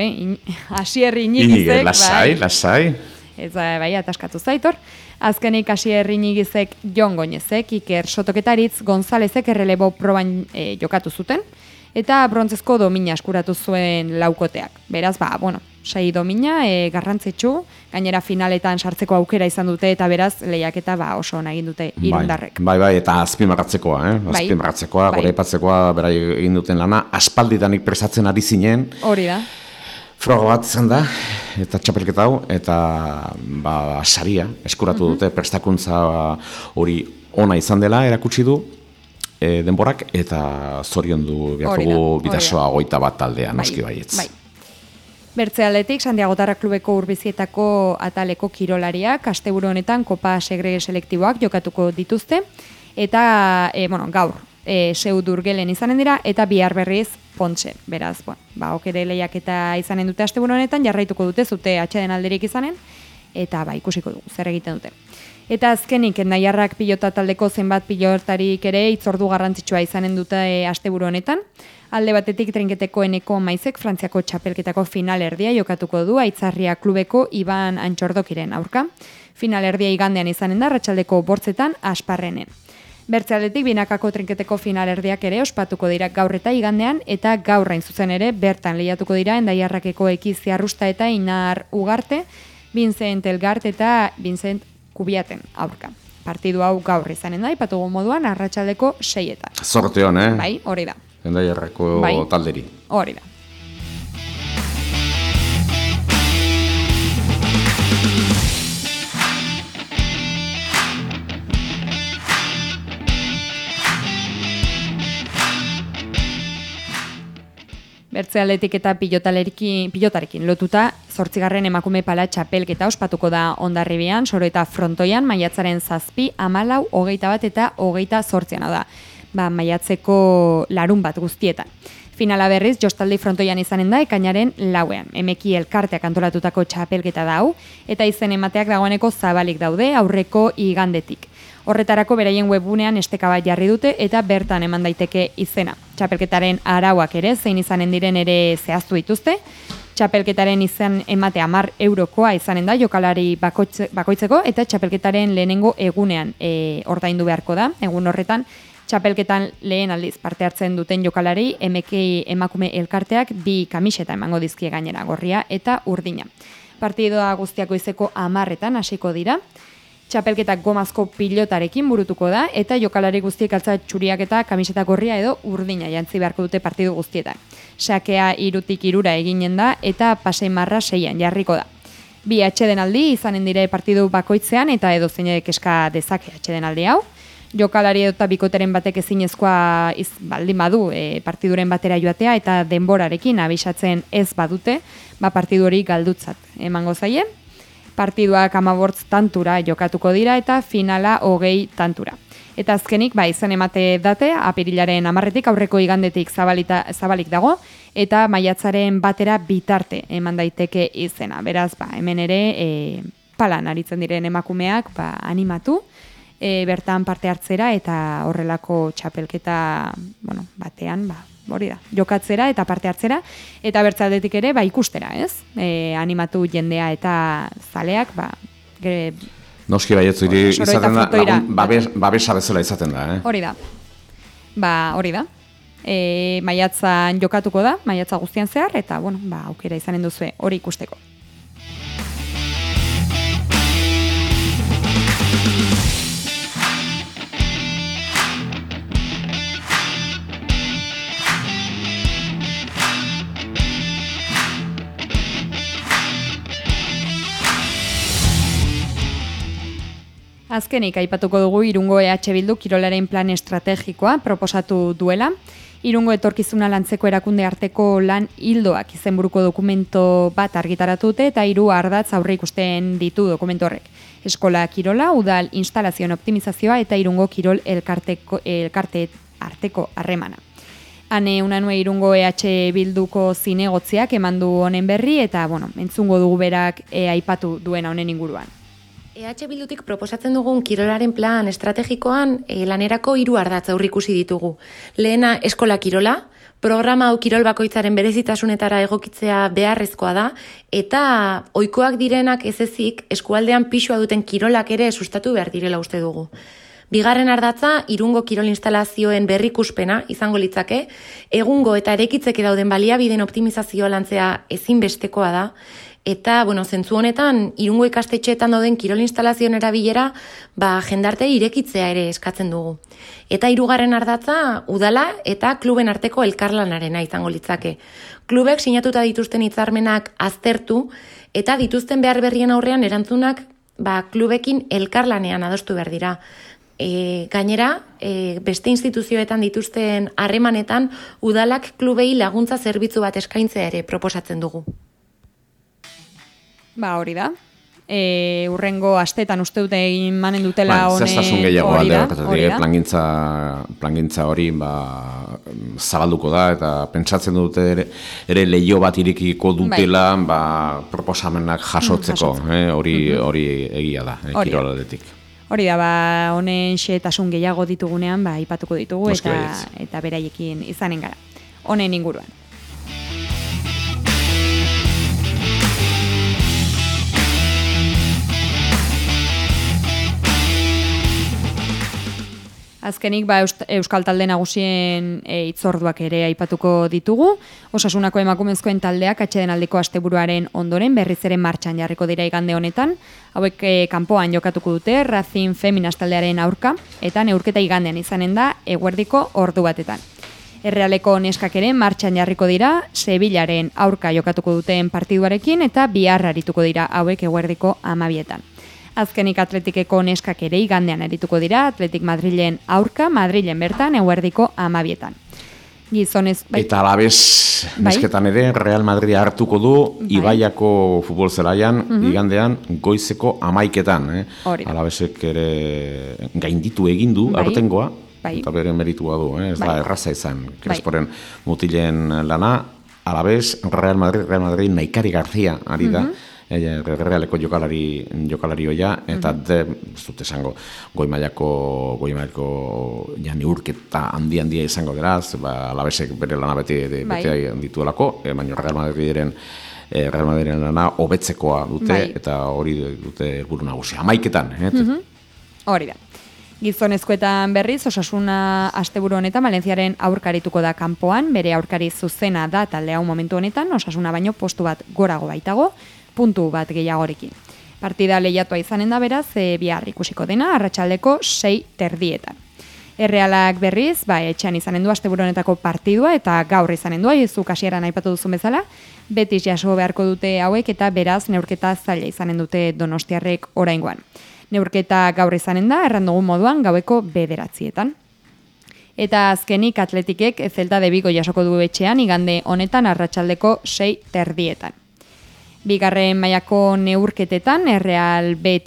C: lasai.
B: Ez bai, ataskatu zaitor. Azkenik Asier Inigezek Jon Goñezek, Iker Sotoketaritz Gonzalezek errelebo proban jokatu zuten, eta brontzezko domina eskuratu zuen laukoteak. Beraz, 6 domina, garrantzitsu, gainera finaletan sartzeko aukera izan dute, eta beraz, lehiaketa oso ona egin dute irundarrek.
C: Bai, eta azpimarratzekoa, goraipatzekoa, berai egin duten lana, aspalditanik presatzen ari zinen.
B: Hori da.
C: Froga bat izan da, eta txapelketa hau, eta saria eskuratu dute, prestakuntza hori ona izan dela, erakutsi du, denborak, eta zoriondu behar dugu Bidasoa 21 taldea, noski baietz.
B: Bai. Bertze aldetik, Santiagotarra klubeko urbizietako ataleko kirolariak, asteburu honetan Kopa Segrege selektiboak jokatuko dituzte, eta, gaur, Seudurgelen izanen dira, eta bihar berriz Pontxe. Beraz, okere lehiaketa izanen dute asteburu honetan, jarraituko dute, zute atxeden alderik izanen, eta ikusiko dugu, zer egiten dute. Eta azkenik, Hendaiarrak pilota taldeko zenbat pilotarik ere itzordu garrantzitsua izanen dute asteburu honetan. Alde batetik trinketeko Eneko Maizek Frantziako txapelketako finalerdia jokatuko du Aitzarria klubeko Iban Antxordokiren aurka. Finalerdia igandean izanen da, arratsaldeko 8etan Asparrenen. Bertzealdetik binakako trinketeko finalerdiak ere ospatuko dira gaur eta igandean, eta gaur hain zuzen ere bertan lehiatuko dira Endaiarrakeko Ekizi Arrusta eta Inar Ugarte, Vincent Elgart eta Vincent Kubiaten aurka. Partidu hau gaur izanen da, ipatugu moduan, arratsaldeko 6etan.
C: Zorte hon,
B: Bai, hori da.
C: Endaiarrako talderi.
B: Hori da. Bertzealetik eta pilotarekin lotuta, 8. emakume pala txapelketa ospatuko da Hondarribian, Soro eta Frontoian, maiatzaren 7, 14, 21 eta 28 da. Maiatzeko larun bat guztietan. Finala berriz, Jostaldi Frontoian izanen da, ekainaren 4. Emeki elkarteak antolatutako txapelketa da hau, eta izen emateak dagoeneko zabalik daude aurreko igandetik. Horretarako beraien webgunean esteka bat jarri dute eta bertan eman daiteke izena. Txapelketaren arauak ere, zein izanen diren ere zehaztu dituzte. Txapelketaren izan emate 10 eurokoa izanen da jokalari bakoitzeko, eta txapelketaren lehenengo egunean ordaindu beharko da. Egun horretan, txapelketan lehen aldiz parte hartzen duten jokalari, emakume elkarteak 2 kamiseta emango dizkie gainera, gorria eta urdina. Partidoa guztiako izeko 10etan hasiko dira. Txapelketak gomazko pilotarekin burutuko da, eta jokalari guztiek altza txuriak eta kamiseta gorria edo urdina jantzi beharko dute partidu guztietan. Sakea 3tik 2 eginen da, eta pasei marra 6an jarriko da. 2 atsedenaldi izanen dire partidu bakoitzean, eta edo zeinek eska dezake atsedenaldi hau. Jokalari edo bikoteren batek ezinezkoa baldin badu partiduren batera joatea, eta denborarekin abisatzen ez badute, partidu hori galdutzat emango zaie. Partiduak 15 tantura jokatuko dira eta finala 20 tantura. Eta azkenik, izan emate date, apirilaren 10etik aurreko igandetik zabalik dago, eta maiatzaren batera bitarte eman daiteke izena. Beraz, hemen ere palan aritzen diren emakumeak animatu, bertan parte hartzera eta horrelako txapelketa batean, hori da, jokatzera eta parte hartzera, eta bertzaldetik ere, ikustera, ez? Animatu jendea eta zaleak,
C: Noski baietzu, izaten da, babesa bezala izaten da,
B: Hori da. Hori da. Maiatzan jokatuko da, maiatza guztian zehar, eta, aukera izanen duzue hori ikusteko. Azkenik aipatuko dugu Irungo EH Bildu kirolaren plan estrategikoa proposatu duela. Irungo etorkizuna lantzeko erakunde arteko lan hildoak izenburuko dokumento bat argitaratute eta 3 ardatz aurre ikusten ditu dokumentu horrek. Eskola kirola, udal instalazioen optimizazioa eta Irungo kirol elkarte arteko harremana. Hane unanue Irungo EH Bilduko zinegotziak eman du honen berri eta entzungo dugu berak aipatu duena honen inguruan.
I: EH Bildutik proposatzen dugun kirolaren plan estrategikoan lanerako 3 ardatz aurrikusi ditugu. Lehena eskola kirola, programa hau kirol bakoitzaren berezitasunetara egokitzea beharrezkoa da, eta ohikoak direnak ez ezik eskualdean pisua duten kirolak ere sustatu behar direla uste dugu. Bigarren ardatza, Irungo kirol instalazioen berrikuspena izango litzake, egungo eta erekitzeke dauden baliabideen optimizazioa lantzea ezinbestekoa da, eta, zentzu honetan, Irungo ikastetxeetan dauden kirol instalazioen erabilera, jendarte irekitzea ere eskatzen dugu. Eta 3. ardatza, udala eta kluben arteko elkarlanarena izango litzake. Klubek sinatuta dituzten hitzarmenak aztertu, eta dituzten behar berrien aurrean erantzunak, klubekin elkarlanean adostu behar dira. Gainera, beste instituzioetan dituzten harremanetan, udalak klubei laguntza zerbitzu bat eskaintzea ere proposatzen dugu.
B: Hori da. Urrengo astetan uste dute egin manen dutela
C: zehaztasun gehiago plangintza hori zabalduko da eta pentsatzen dute ere lehio bat irekiko dutela proposamenak jasotzeko, hori egia da, kirolaletik.
B: Hori da, honen xehetasun gehiago ditugunean, aipatuko ditugu eta beraiekin izanen gara. Honen inguruan. Azkenik, Euskal Talde Nagusien hitzorduak ere aipatuko ditugu. Osasunako emakumezkoen taldeak atsedenaldiko asteburuaren ondoren berriz ere martxan jarriko dira igande honetan. Hauek kanpoan jokatuko dute Racing Feminas taldearen aurka, eta neurketa igandean izanen da eguerdiko ordu batetan. Errealeko neskak ere martxan jarriko dira Sevillaren aurka jokatuko duten partiduarekin, eta bihar arituko dira hauek eguerdiko 12etan. Azkenik Atletikeko neskak ere igandean arituko dira Atletik Madrilen aurka, Madrilen bertan eguerdiko 12etan. Gizonez,
C: Eta alabez, nesketan ere, Real Madrid hartuko du Ibaiako futbol zelaian, igandean, goizeko 11etan. Alabezek ere gainditu egin du, aurtengoa, eta bere meritua du, ez da erraza izan, Cresporen mutilen lana, alabez, Real Madrid Naikari Garzia ari da, Realeko jokalari hoia, eta ez dut esango, goi mailako neurketa handia izango geraz, alabezek bere lana beti dituelako, baina Real Madriren lana hobetzekoa dute, eta hori dute helburu nagusia. 11etan.
B: Hori da. Gizonezkoetan berriz, Osasuna asteburu honetan Valentziaren aurkarituko da kanpoan, bere aurkari zuzena da talde hau momentu honetan, Osasuna baino postu bat gorago baitago, puntu bat gehiagorekin. Partida lehiatua izanen da beraz, bihar ikusiko dena, arratsaldeko 6:30. Errealak berriz, etxean izanen du asteburu honetako partidua, eta gaur izanen du, zuk hasieran aipatu duzun bezala, Betis jaso beharko dute hauek, eta beraz neurketa zaila izanen dute donostiarrek oraingoan. Neurketa gaur izanen da, errandugun moduan, gaueko 9:00. Eta azkenik Atletikek Celta de Vigo jasoko du etxean, igande honetan arratsaldeko 6:30. Bigarren mailako neurketetan, Real B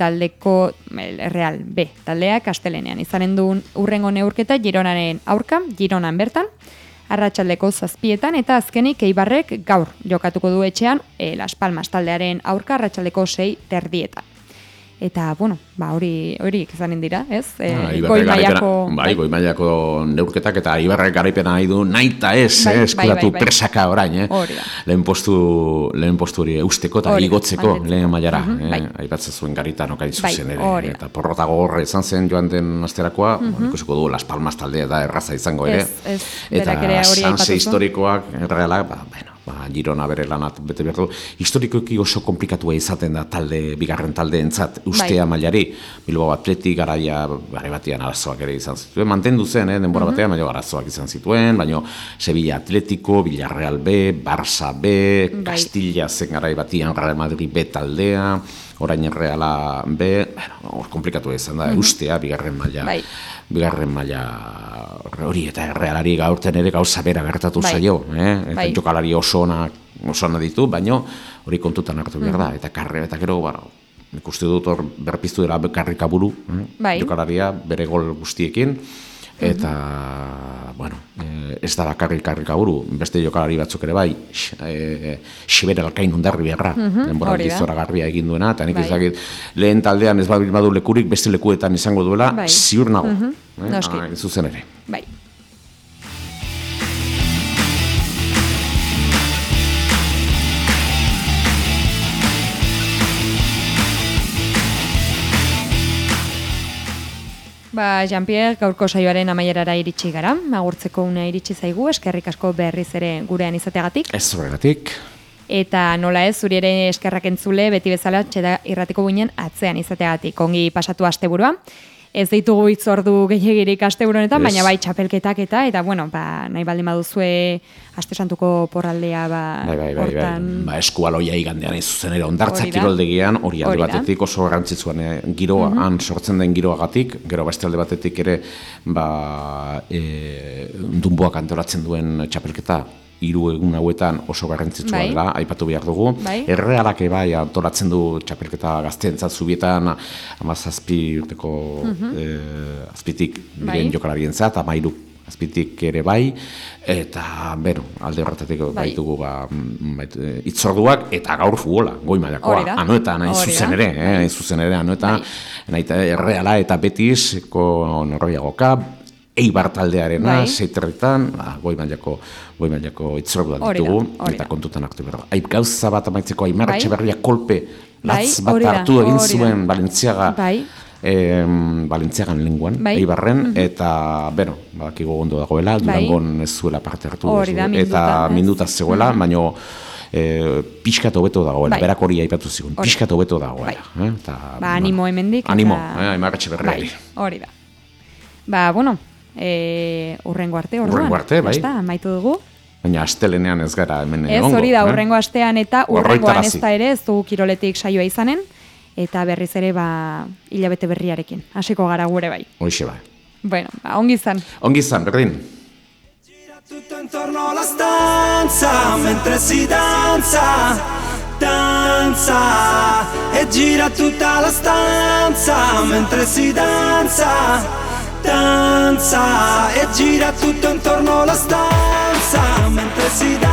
B: taldeak astelenean izanen duen urrengo neurketa Gironaren aurka, Gironan bertan, arratsaldeko 7:00, eta azkenik Eibarrek gaur jokatuko du etxean Las Palmas taldearen aurka, arratsaldeko 6:30. Eta, hori izanen dira, ez? Goi
C: mailako neurketak, eta Ibarrek garaipena nahi du, nahi eta eskuratu presaka orain, lehen postu hori eusteko eta igotzeko lehen mailara, aipatzen zuen Garitano hain zuzen ere, eta porrota gogorra izan zen joan den asterakoa, ikusiko du Las Palmas taldea da erraza izango ere, eta sanse historikoak, errealak, Girona bere lanat bete behar du. Historikoki oso komplikatua izaten da bigarren taldeentzat ustea mailari. Bilbao Athletic garai batean arazoak ere izan zituen. Mantendu zen, denbora batean, baina arazoak izan zituen, baina Sevilla Atletico, Villarreal B, Barça B, Castilla zen garai batean, Real Madrid B taldea, orain Reala B, komplikatu izan da, ustea bigarren maila hori, eta Realari gaurten ere gauza bera gertatu zaio, eta jokalari oso ona ditu, baina hori kontutan hartu behar da, eta gero, nik uste dut hor berpiztu dela karrikaburu, jokalaria bere gol guztiekin, eta, ez da karrikaburu, beste jokalari batzuk ere bai, Xibere Alkain Ondarri beharra, denbora gizora garria egin duena, eta nik ezagit lehen taldean ez badu lekurik, beste lekuetan izango duela, ziur nago, zuzen ere.
B: Bai. Jean-Pierre, gaurko saioaren amaierara iritsi gara, agurtzeko una iritsi zaigu, eskerrik asko berriz ere gurean izateagatik.
C: Ez horregatik.
B: Eta nola ez, zuri ere eskerrak entzule, beti bezala txeda irratiko guinen atzean izateagatik. Ongi pasatu asteburua. Ez ditugu hitzordu gehiagirik asteburu honetan, baina bai txapelketak eta nahi baldin baduzue aste santuko porraldea hortan.
C: Eskualoia igandean zuzen ere ondartza kiroldegian, hori alde batetik oso garrantzitsuan giroan sortzen den giroagatik, gero beste alde batetik ere Dunboak antolatzen duen txapelketa 3 egun hauetan oso garrantzitsua dela, aipatu behar dugu. Errealak antolatzen du txapelketa gazteentzat Zubietan 17 urteko azpitik diren jokalarientzat, 13 azpitik ere bai, eta alde horretatik baitugu hitzorduak, eta gaur futbola, goi mailakoa, Anoetan, hain zuzen ere, Anoetan, Erreala eta Betisko Norroiagoka, Eibar taldearena, 6:00, goi mailako hitzorduak ditugu, eta kontutan hartu behar. Gauza bat amaitzeko, Aimar Etxeberria kolpe latz bat hartu egin zuen Valentziaga Valentziagan lenguan, Eibarren, eta, beno, badakigu ondo dagoela, Durangon ez zuela parte hartu, eta mindutaz zegoela, baina pixkat hobeto dagoela, berak hori aipatu zigun, pixkat hobeto dagoela.
B: Animo hemendik.
C: Animo, Aimar Etxeberriari.
B: Hori da. Bueno, urrengo arte, orduan.
C: Urrengo arte, bai.
B: Amaitu dugu.
C: Baina astelenean ez gara hemen egongo.
B: Ez hori da, urrengo astean eta urrengoan ez da ere, ez dugu kiroletik saioa izanen, eta berriz ere, hilabete berriarekin. Hasiko gara gure bai.
C: Hoixe bai.
B: Bueno, ongi izan.
C: Ongi izan, berdin.
J: Tutto intorno alla stanza, mentre si danza, danza, e gira tutta la stanza, mentre si danza, danza, e gira tutto intorno alla stanza, mentre si danza.